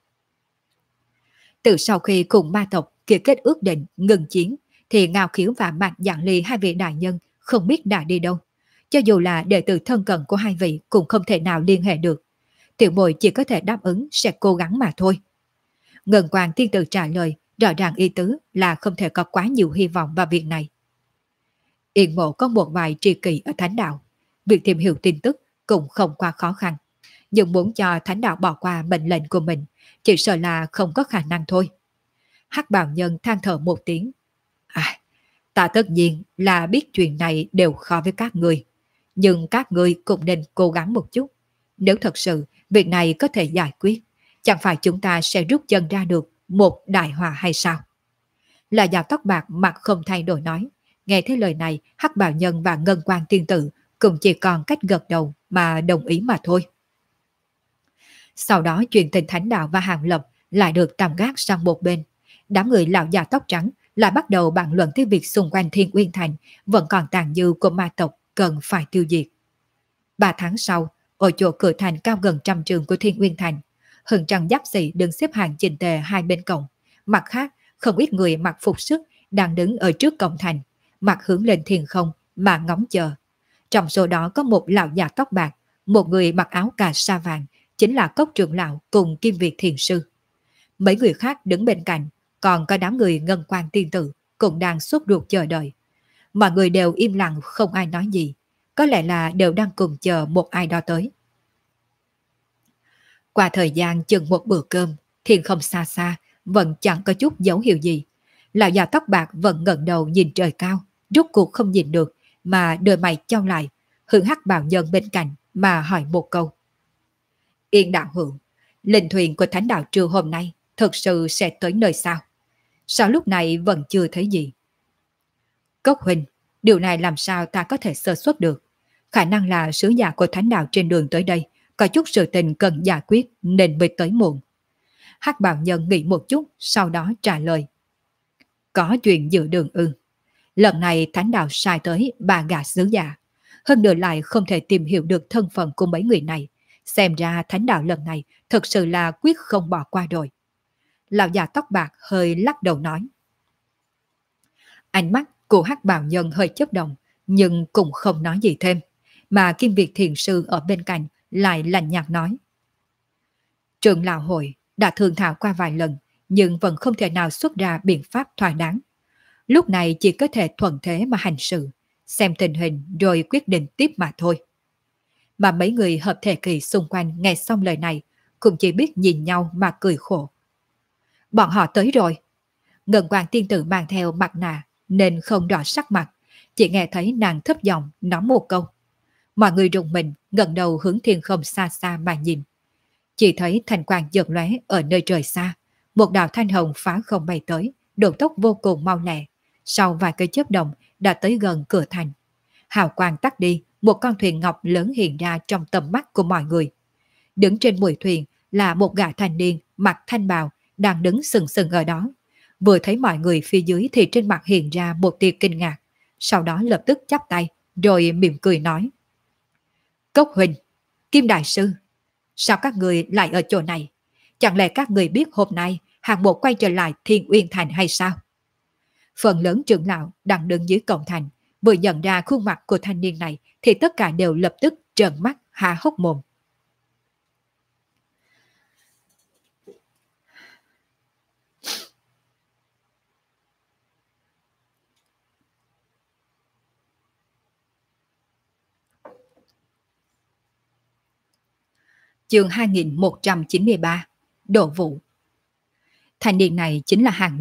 Từ sau khi cùng ma tộc kia kết ước định ngừng chiến, thì Ngao Khiếu và Mạc Dạng Ly hai vị đại nhân không biết đã đi đâu. Cho dù là đệ tử thân cận của hai vị cũng không thể nào liên hệ được. Tiểu bội chỉ có thể đáp ứng sẽ cố gắng mà thôi. Ngân Quang Thiên Tử trả lời, rõ ràng ý tứ là không thể có quá nhiều hy vọng vào việc này. Yên Mộ có một vài tri kỷ ở Thánh Đạo. Việc tìm hiểu tin tức cũng không quá khó khăn. Nhưng muốn cho Thánh Đạo bỏ qua mệnh lệnh của mình, chỉ sợ là không có khả năng thôi. Hắc Bào Nhân than thở một tiếng. Ta tất nhiên là biết chuyện này đều khó với các người. Nhưng các người cũng nên cố gắng một chút. Nếu thật sự việc này có thể giải quyết, chẳng phải chúng ta sẽ rút chân ra được một đại họa hay sao? Là già tóc bạc mặt không thay đổi nói. Nghe thấy lời này, Hắc Bào Nhân và Ngân Quang Tiên Tử cũng chỉ còn cách gật đầu mà đồng ý mà thôi. Sau đó chuyện tình Thánh Đạo và Hàng Lập lại được tạm gác sang một bên. Đám người lão già tóc trắng lại bắt đầu bàn luận tới việc xung quanh Thiên Uyên Thành vẫn còn tàn dư của ma tộc cần phải tiêu diệt. 3 tháng sau, ở chỗ cửa thành cao gần 100 trường của Thiên Uyên Thành, hơn trăm giáp sĩ đứng xếp hàng chỉnh tề hai bên cổng. Mặt khác, không ít người mặc phục sức đang đứng ở trước cổng thành, mặt hướng lên thiên không mà ngóng chờ. Trong số đó có một lão già tóc bạc, một người mặc áo cà sa vàng, chính là Cốc trưởng lão cùng Kim Việt Thiền Sư. Mấy người khác đứng bên cạnh, còn có đám người Ngân Quang Tiên Tử cũng đang sốt ruột chờ đợi. Mọi người đều im lặng không ai nói gì, có lẽ là đều đang cùng chờ một ai đó tới. Qua thời gian chừng một bữa cơm, thiên không xa xa, vẫn chẳng có chút dấu hiệu gì. Lão già tóc bạc vẫn ngẩng đầu nhìn trời cao, rốt cuộc không nhìn được, mà đôi mày chau lại, hướng Hắc Bào Nhân bên cạnh mà hỏi một câu. Yên đạo hữu, linh thuyền của Thánh Đạo trưa hôm nay thực sự sẽ tới nơi sao? Sao lúc này vẫn chưa thấy gì? Cốc huynh, điều này làm sao ta có thể sơ suất được? Khả năng là sứ giả của Thánh Đạo trên đường tới đây có chút sự tình cần giải quyết nên mới tới muộn. Hắc Bào Nhân nghĩ một chút, sau đó trả lời. Có chuyện giữa đường ư? Lần này Thánh Đạo sai tới 3 gã sứ giả, hơn nữa lại không thể tìm hiểu được thân phận của mấy người này. Xem ra Thánh Đạo lần này thật sự là quyết không bỏ qua rồi. Lão già tóc bạc hơi lắc đầu nói. Ánh mắt của Hắc Bào Nhân hơi chớp động, nhưng cũng không nói gì thêm, mà Kim Việt Thiền Sư ở bên cạnh lại lạnh nhạt nói. Trưởng lão hội đã thương thảo qua vài lần, nhưng vẫn không thể nào xuất ra biện pháp thỏa đáng. Lúc này chỉ có thể thuận thế mà hành sự, xem tình hình rồi quyết định tiếp mà thôi. Mà mấy người hợp thể kỳ xung quanh nghe xong lời này, cũng chỉ biết nhìn nhau mà cười khổ. Bọn họ tới rồi. Ngân Quang Tiên Tử mang theo mặt nạ nên không rõ sắc mặt, chỉ nghe thấy nàng thấp giọng nói một câu. Mọi người rùng mình ngẩng đầu hướng thiên không xa xa mà nhìn. Chỉ thấy thành quang chợt lóe ở nơi trời xa, một đạo thanh hồng phá không bay tới, độ tốc vô cùng mau lẹ. Sau vài cây chớp động đã tới gần cửa thành. Hào quang tắt đi, một con thuyền ngọc lớn hiện ra trong tầm mắt của mọi người. Đứng trên mũi thuyền là một gã thanh niên mặc thanh bào đang đứng sừng sừng ở đó. Vừa thấy mọi người phía dưới thì trên mặt hiện ra một tia kinh ngạc, sau đó lập tức chắp tay rồi mỉm cười nói. Cốc huynh, Kim Đại Sư, sao các người lại ở chỗ này? Chẳng lẽ các người biết hôm nay hạng bộ quay trở lại Thiên Uyên Thành hay sao? Phần lớn trưởng lão đang đứng dưới cổng thành, vừa nhận ra khuôn mặt của thanh niên này thì tất cả đều lập tức trợn mắt há hốc mồm. Chương 2193, Độ Vụ. Thanh niên này chính là Hàng Lập,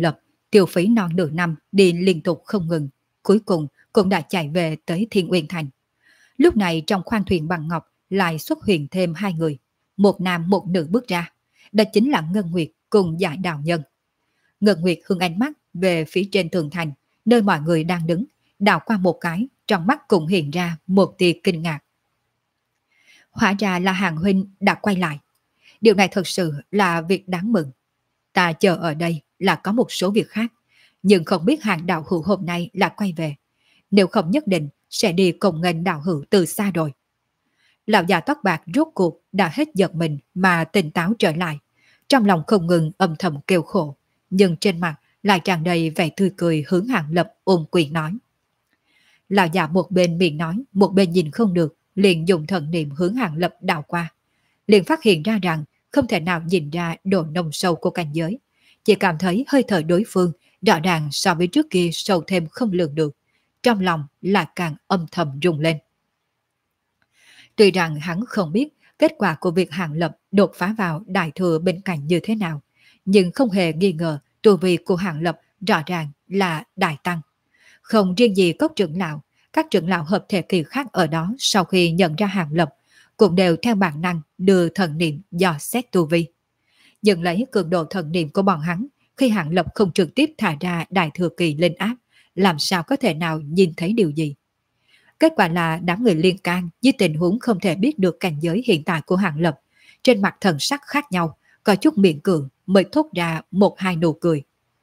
tiêu phí non nửa năm đi liên tục không ngừng, cuối cùng cũng đã chạy về tới Thiên Uyên Thành. Lúc này trong khoang thuyền bằng ngọc lại xuất hiện thêm hai người, một nam một nữ bước ra, đó chính là Ngân Nguyệt cùng Giải Đạo Nhân. Ngân Nguyệt hướng ánh mắt về phía trên tường thành, nơi mọi người đang đứng, đảo qua một cái, trong mắt cũng hiện ra một tia kinh ngạc. Hóa ra là Hàng huynh đã quay lại. Điều này thật sự là việc đáng mừng. Ta chờ ở đây là có một số việc khác, nhưng không biết Hàng đạo hữu hôm nay là quay về. Nếu không nhất định sẽ đi cùng nghênh đạo hữu từ xa rồi. Lão già tóc bạc rốt cuộc đã hết giật mình mà tỉnh táo trở lại. Trong lòng không ngừng âm thầm kêu khổ, nhưng trên mặt lại tràn đầy vẻ tươi cười hướng Hàng Lập ôm quyền nói. Lão già một bên miệng nói, một bên nhìn không được, liền dùng thần niệm hướng Hàng Lập đảo qua. Liền phát hiện ra rằng không thể nào nhìn ra độ nồng sâu của cảnh giới. Chỉ cảm thấy hơi thở đối phương rõ ràng so với trước kia sâu thêm không lường được. Trong lòng là càng âm thầm rung lên. Tuy rằng hắn không biết kết quả của việc Hàng Lập đột phá vào đại thừa bên cạnh như thế nào, nhưng không hề nghi ngờ tu vi của Hàng Lập rõ ràng là đại tăng. Không riêng gì Cốc trưởng lão, các trưởng lão hợp thể kỳ khác ở đó sau khi nhận ra Hàng Lập cũng đều theo bản năng đưa thần niệm dò xét tu vi. Nhưng lấy cường độ thần niệm của bọn hắn, khi Hàng Lập không trực tiếp thả ra đại thừa kỳ lên áp, làm sao có thể nào nhìn thấy điều gì. Kết quả là đám người liên can với tình huống không thể biết được cảnh giới hiện tại của Hàng Lập, trên mặt thần sắc khác nhau, có chút miệng cường mới thốt ra một hai nụ cười.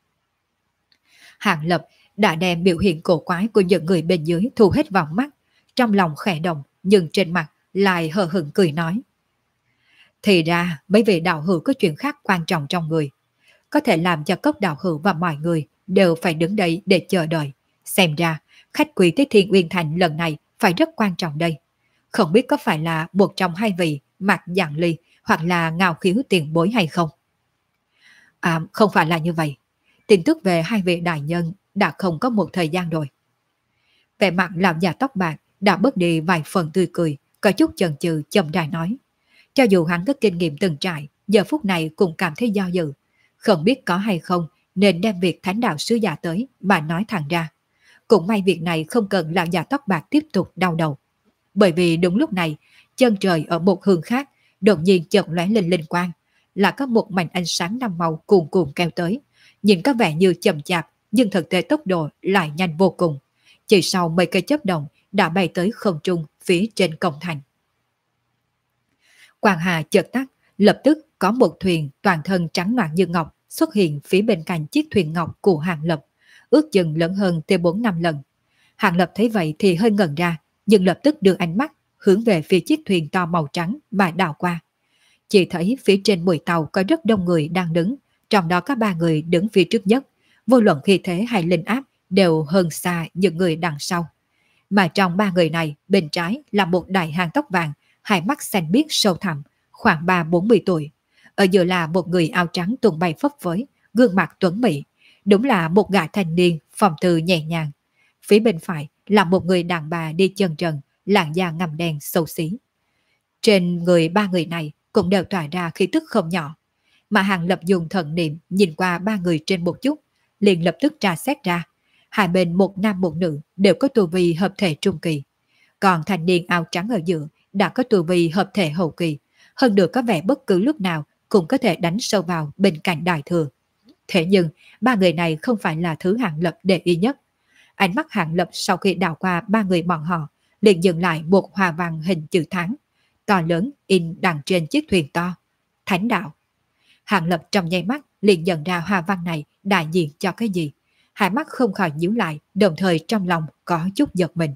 Hàng Lập đã đem biểu hiện cổ quái của những người bên dưới thu hết vào mắt, trong lòng khẽ động nhưng trên mặt lại hờ hững cười nói. Thì ra mấy vị đạo hữu có chuyện khác quan trọng trong người, có thể làm cho Cốc đạo hữu và mọi người đều phải đứng đây để chờ đợi. Xem ra khách quý tới Thiên Uyên Thành lần này phải rất quan trọng đây. Không biết có phải là một trong hai vị Mạc Dạng Ly hoặc là Ngao Khiếu tiền bối hay không? À, không phải là như vậy. Tin tức về hai vị đại nhân đã không có một thời gian rồi. Vẻ mặt lão già tóc bạc đã bớt đi vài phần tươi cười, có chút chần chừ chậm rãi nói. Cho dù hắn có kinh nghiệm từng trải, giờ phút này cũng cảm thấy do dự. Không biết có hay không nên đem việc thánh đạo sứ giả tới mà nói thẳng ra. Cũng may việc này không cần lão già tóc bạc tiếp tục đau đầu. Bởi vì đúng lúc này, chân trời ở một hướng khác đột nhiên chợt lóe lên linh quang, là có một mảnh ánh sáng năm màu cuồn cuộn kéo tới. Nhìn có vẻ như chậm chạp, nhưng thực tế tốc độ lại nhanh vô cùng. Chỉ sau mấy cây chớp động đã bay tới không trung phía trên cổng thành. Quang hà chợt tắt, lập tức có một thuyền toàn thân trắng loạn như ngọc xuất hiện phía bên cạnh chiếc thuyền ngọc của Hàng Lập, ước chừng lớn hơn tới 4-5 lần. Hàng Lập thấy vậy thì hơi ngẩn ra, nhưng lập tức đưa ánh mắt hướng về phía chiếc thuyền to màu trắng mà đảo qua. Chỉ thấy phía trên mũi tàu có rất đông người đang đứng, trong đó có 3 người đứng phía trước nhất, vô luận khí thế hay linh áp đều hơn xa những người đằng sau. Mà trong 3 người này, bên trái là một đại hán tóc vàng, hai mắt xanh biếc sâu thẳm, khoảng 30-40 tuổi. Ở giữa là một người áo trắng tung bay phấp phới, gương mặt tuấn mỹ, đúng là một gã thanh niên phong tư nhẹ nhàng. Phía bên phải là một người đàn bà đi chân trần, làn da ngăm đen xấu xí. Trên người 3 người này cũng đều tỏa ra khí tức không nhỏ. Mà Hàng Lập dùng thần niệm nhìn qua 3 người trên một chút, liền lập tức tra xét ra. Hai bên một nam một nữ đều có tu vi hợp thể trung kỳ. Còn thanh niên áo trắng ở giữa đã có tu vi hợp thể hậu kỳ, hơn được có vẻ bất cứ lúc nào cũng có thể đánh sâu vào bên cạnh đại thừa. Thế nhưng 3 người này không phải là thứ Hàng Lập để ý nhất. Ánh mắt Hàng Lập sau khi đảo qua 3 người bọn họ liền dừng lại một hoa văn hình chữ thắng to lớn in đằng trên chiếc thuyền to. Thánh đạo. Hàng Lập trong nháy mắt liền nhận ra hoa văn này đại diện cho cái gì. Hai mắt không khỏi nhíu lại, đồng thời trong lòng có chút giật mình.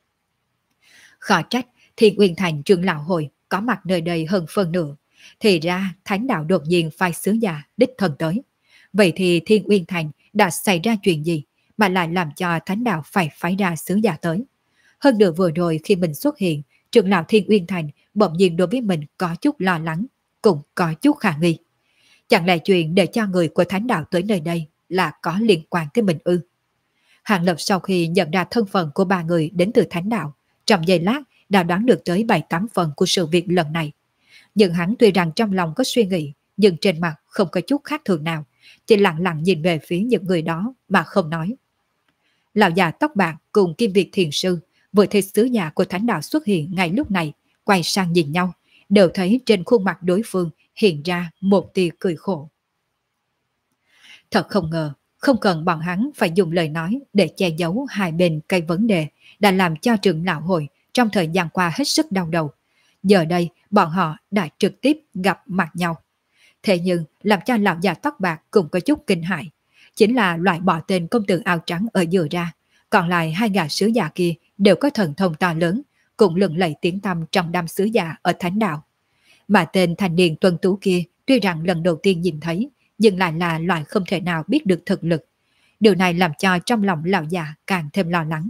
Khó trách Thiên Uyên Thành trưởng lão hội có mặt nơi đây hơn phân nửa. Thì ra thánh đạo đột nhiên phái sứ giả đích thân tới. Vậy thì Thiên Uyên Thành đã xảy ra chuyện gì mà lại làm cho thánh đạo phải phái ra sứ giả tới? Hơn nữa vừa rồi khi mình xuất hiện, trưởng lão Thiên Uyên Thành bỗng nhiên đối với mình có chút lo lắng, cũng có chút khả nghi. Chẳng lẽ chuyện để cho người của thánh đạo tới nơi đây là có liên quan tới mình ư? Hàng Lập sau khi nhận ra thân phận của 3 người đến từ thánh đạo, trong giây lát đã đoán được tới 7-8 phần của sự việc lần này. Nhưng hắn tuy rằng trong lòng có suy nghĩ, nhưng trên mặt không có chút khác thường nào, chỉ lặng lặng nhìn về phía những người đó mà không nói. Lão già tóc bạc cùng Kim Việt Thiền Sư vừa thấy sứ giả của thánh đạo xuất hiện ngay lúc này, quay sang nhìn nhau, đều thấy trên khuôn mặt đối phương hiện ra một tia cười khổ. Thật không ngờ, không cần bọn hắn phải dùng lời nói để che giấu hai bên cây vấn đề đã làm cho trưởng lão hội trong thời gian qua hết sức đau đầu. Giờ đây, bọn họ đã trực tiếp gặp mặt nhau. Thế nhưng, làm cho lão già tóc bạc cũng có chút kinh hãi. Chính là loại bỏ tên công tử áo trắng ở giữa ra. Còn lại hai gã sứ giả kia đều có thần thông to lớn, cũng lừng lẫy tiếng tăm trong đám sứ giả ở Thánh Đạo. Mà tên thanh niên tuân tú kia tuy rằng lần đầu tiên nhìn thấy, nhưng lại là loại không thể nào biết được thực lực. Điều này làm cho trong lòng lão già càng thêm lo lắng.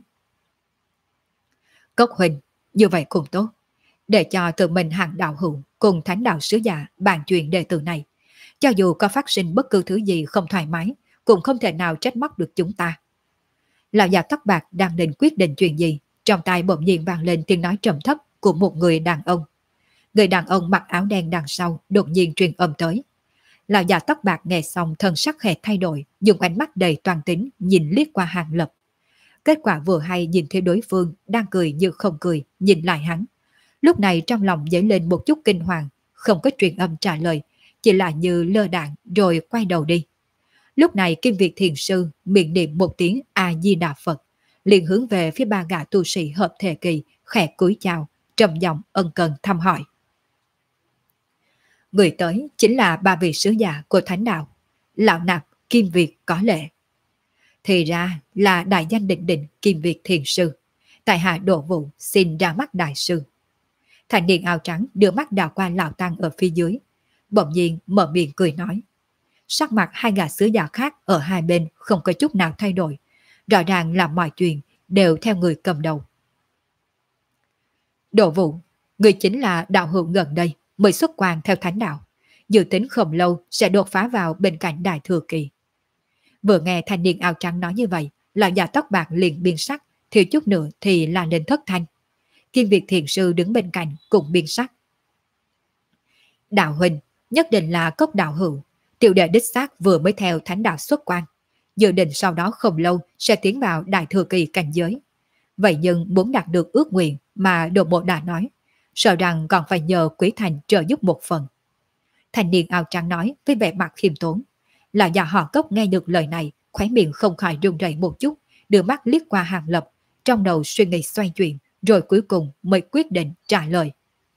Cốc huynh, như vậy cũng tốt. Để cho tự mình hàng đạo hữu cùng thánh đạo sứ giả bàn chuyện đệ tử này. Cho dù có phát sinh bất cứ thứ gì không thoải mái, cũng không thể nào trách móc được chúng ta. Lão già tóc bạc đang định quyết định chuyện gì, trong tai bỗng nhiên vang lên tiếng nói trầm thấp của một người đàn ông. Người đàn ông mặc áo đen đằng sau đột nhiên truyền âm tới. Lão già tóc bạc nghe xong thân sắc hệt thay đổi, dùng ánh mắt đầy toàn tính nhìn liếc qua Hàng Lập. Kết quả vừa hay nhìn thấy đối phương đang cười như không cười, nhìn lại hắn. Lúc này trong lòng dấy lên một chút kinh hoàng, không có truyền âm trả lời, chỉ là như lơ đạn rồi quay đầu đi. Lúc này Kim Việt Thiền Sư miệng niệm một tiếng A-di-đà Phật, liền hướng về phía ba gã tu sĩ hợp thể kỳ, khẽ cúi chào, trầm giọng ân cần thăm hỏi. Người tới chính là ba vị sứ giả của Thánh Đạo, Lão Nạp, Kim Việt có lệ. Thì ra là đại danh đỉnh đỉnh Kim Việt Thiền Sư, tại hạ Đỗ Vũ xin ra mắt đại sư. Thanh niên áo trắng đưa mắt đảo qua lão tăng ở phía dưới, bỗng nhiên mở miệng cười nói. Sắc mặt hai gã sứ giả khác ở hai bên không có chút nào thay đổi, rõ ràng là mọi chuyện đều theo người cầm đầu. Đỗ Vũ, người chính là đạo hữu gần đây mới xuất quan theo Thánh Đạo, dự tính không lâu sẽ đột phá vào bên cạnh Đại Thừa Kỳ. Vừa nghe thanh niên áo trắng nói như vậy, lão già tóc bạc liền biến sắc, thiếu chút nữa thì là lên thất thanh. Kim Việt Thiền Sư đứng bên cạnh cũng biến sắc. Đạo huynh, nhất định là Cốc đạo hữu, tiểu đệ đích xác vừa mới theo Thánh Đạo xuất quan, dự định sau đó không lâu sẽ tiến vào Đại Thừa Kỳ cảnh giới. Vậy nhưng muốn đạt được ước nguyện mà Đồ Bộ đã nói, sợ rằng còn phải nhờ Quý Thành trợ giúp một phần. Thanh niên áo trắng nói với vẻ mặt khiêm tốn. Lão già họ Cốc nghe được lời này, khóe miệng không khỏi run rẩy một chút, đưa mắt liếc qua Hàng Lập, trong đầu suy nghĩ xoay chuyển, rồi cuối cùng mới quyết định trả lời.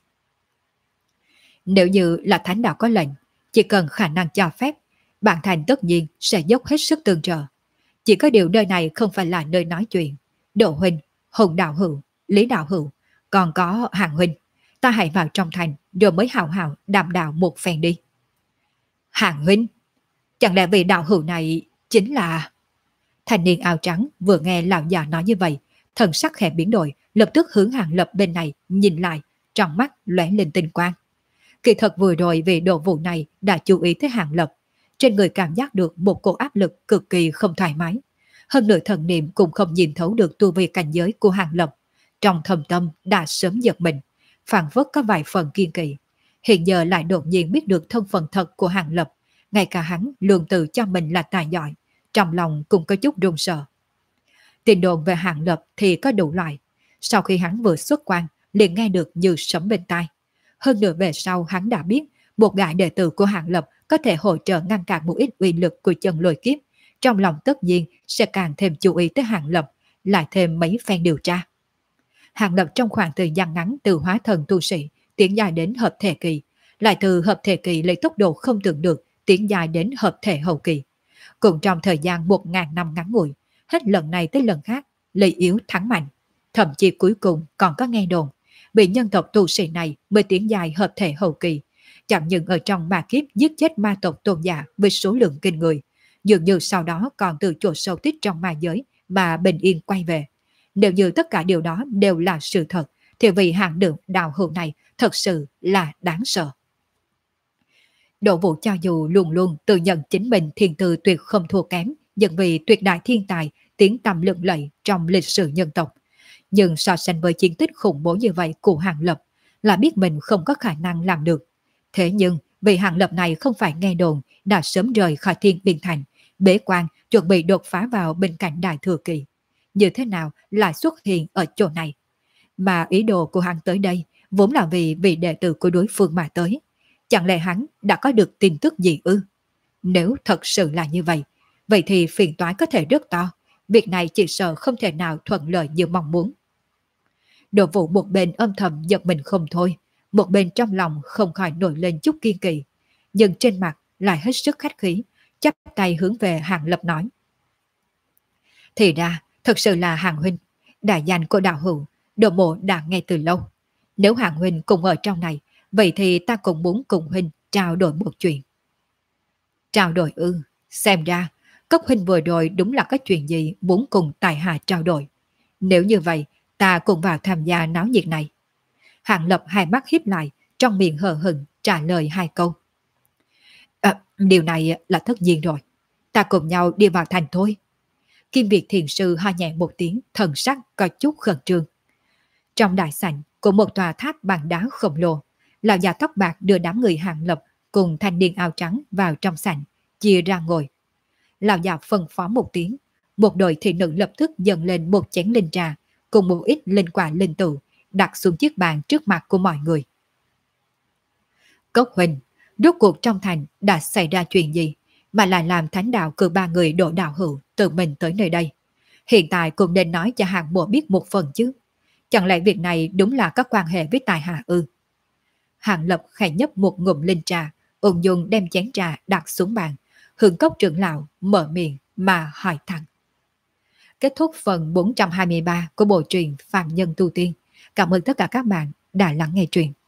Nếu như là Thánh Đạo có lệnh, chỉ cần khả năng cho phép, bản thành tất nhiên sẽ dốc hết sức tương trợ. Chỉ có điều nơi này không phải là nơi nói chuyện. Đỗ huynh, Hùng đạo hữu, Lý đạo hữu, còn có Hàng huynh, ta hãy vào trong thành rồi mới hào hào đàm đạo một phen đi. Hàng huynh, chẳng lẽ vị đạo hữu này chính là... Thanh niên áo trắng vừa nghe lão già nói như vậy, thần sắc khẽ biến đổi, lập tức hướng Hàng Lập bên này nhìn lại, trong mắt lóe lên tinh quang. Kỳ thật vừa rồi vì độ vụ này đã chú ý tới Hàng Lập, trên người cảm giác được một cổ áp lực cực kỳ không thoải mái. Hơn nữa thần niệm cũng không nhìn thấu được tu vi cảnh giới của Hàng Lập, trong thầm tâm đã sớm giật mình, phảng phất có vài phần kiên kỵ. Hiện giờ lại đột nhiên biết được thân phận thật của Hàng Lập, ngay cả hắn lường từ cho mình là tài giỏi, trong lòng cũng có chút run sợ. Tin đồn về Hàng Lập thì có đủ loại, sau khi hắn vừa xuất quan liền nghe được như sấm bên tai. Hơn nữa về sau hắn đã biết một gã đệ tử của Hàng Lập có thể hỗ trợ ngăn cản một ít uy lực của chân lôi kiếp, trong lòng tất nhiên sẽ càng thêm chú ý tới Hàng Lập, lại thêm mấy phen điều tra. Hàng Lập trong khoảng thời gian ngắn từ hóa thần tu sĩ tiến dài đến hợp thể kỳ, lại từ hợp thể kỳ lấy tốc độ không tưởng được tiến dài đến hợp thể hậu kỳ. Cùng trong thời gian 1000 năm ngắn ngủi, hết lần này tới lần khác, lấy yếu thắng mạnh. Thậm chí cuối cùng còn có nghe đồn, bị nhân tộc tu sĩ này mới tiến dài hợp thể hậu kỳ, chẳng những ở trong ma kiếp giết chết ma tộc tôn giả với số lượng kinh người, dường như sau đó còn từ chỗ sâu tích trong ma giới mà bình yên quay về. Nếu như tất cả điều đó đều là sự thật, thì vị hạng đường đạo hữu này thật sự là đáng sợ. Đỗ Vũ cho dù luôn luôn tự nhận chính mình thiên tư tuyệt không thua kém, nhưng vì tuyệt đại thiên tài, tiếng tăm lừng lẫy trong lịch sử nhân tộc. Nhưng so sánh với chiến tích khủng bố như vậy của Hàng Lập, là biết mình không có khả năng làm được. Thế nhưng, Vị Hàng Lập này không phải nghe đồn đã sớm rời khỏi Thiên Biên Thành, bế quan chuẩn bị đột phá vào bên cạnh Đại Thừa Kỳ. Như thế nào lại xuất hiện ở chỗ này? Mà ý đồ của hắn tới đây vốn là vì vị đệ tử của đối phương mà tới. Chẳng lẽ hắn đã có được tin tức gì ư? Nếu thật sự là như vậy, vậy thì phiền toái có thể rất to. Việc này chỉ sợ không thể nào thuận lợi như mong muốn. Đồ Vũ một bên âm thầm giật mình không thôi, một bên trong lòng không khỏi nổi lên chút kiên kỵ, nhưng trên mặt lại hết sức khách khí, chắp tay hướng về Hàng Lập nói. Thì ra, thật sự là Hàng huynh, đại danh của đạo hữu, Đồ mộ đã nghe từ lâu. Nếu Hàng huynh cùng ở trong này, vậy thì ta cũng muốn cùng huynh trao đổi một chuyện. Trao đổi ư? Xem ra, Cốc huynh vừa rồi đúng là có chuyện gì muốn cùng tài hạ trao đổi. Nếu như vậy, ta cùng vào tham gia náo nhiệt này. Hàng Lập hai mắt híp lại, trong miệng hờ hững trả lời hai câu. Điều này là tất nhiên rồi. Ta cùng nhau đi vào thành thôi. Kim Việt Thiền Sư ho nhẹ một tiếng, thần sắc có chút khẩn trương. Trong đại sảnh của một tòa tháp bằng đá khổng lồ, lão già tóc bạc đưa đám người Hàng Lập cùng thanh niên áo trắng vào trong sảnh, chia ra ngồi. Lão già phân phó một tiếng, một đội thị nữ lập tức dâng lên một chén linh trà cùng một ít linh quả linh tử đặt xuống chiếc bàn trước mặt của mọi người. Cốc huynh, rốt cuộc trong thành đã xảy ra chuyện gì mà lại làm thánh đạo cử ba người đổ đạo hữu tự mình tới nơi đây? Hiện tại cũng nên nói cho Hàng mộ biết một phần chứ. Chẳng lẽ việc này đúng là có quan hệ với tài hạ ư? Hàng Lập khẽ nhấp một ngụm linh trà, ung dung đem chén trà đặt xuống bàn, hướng Cốc trưởng lão mở miệng mà hỏi thẳng. Kết thúc phần 423 của bộ truyện Phàm Nhân Tu Tiên. Cảm ơn tất cả các bạn đã lắng nghe truyện.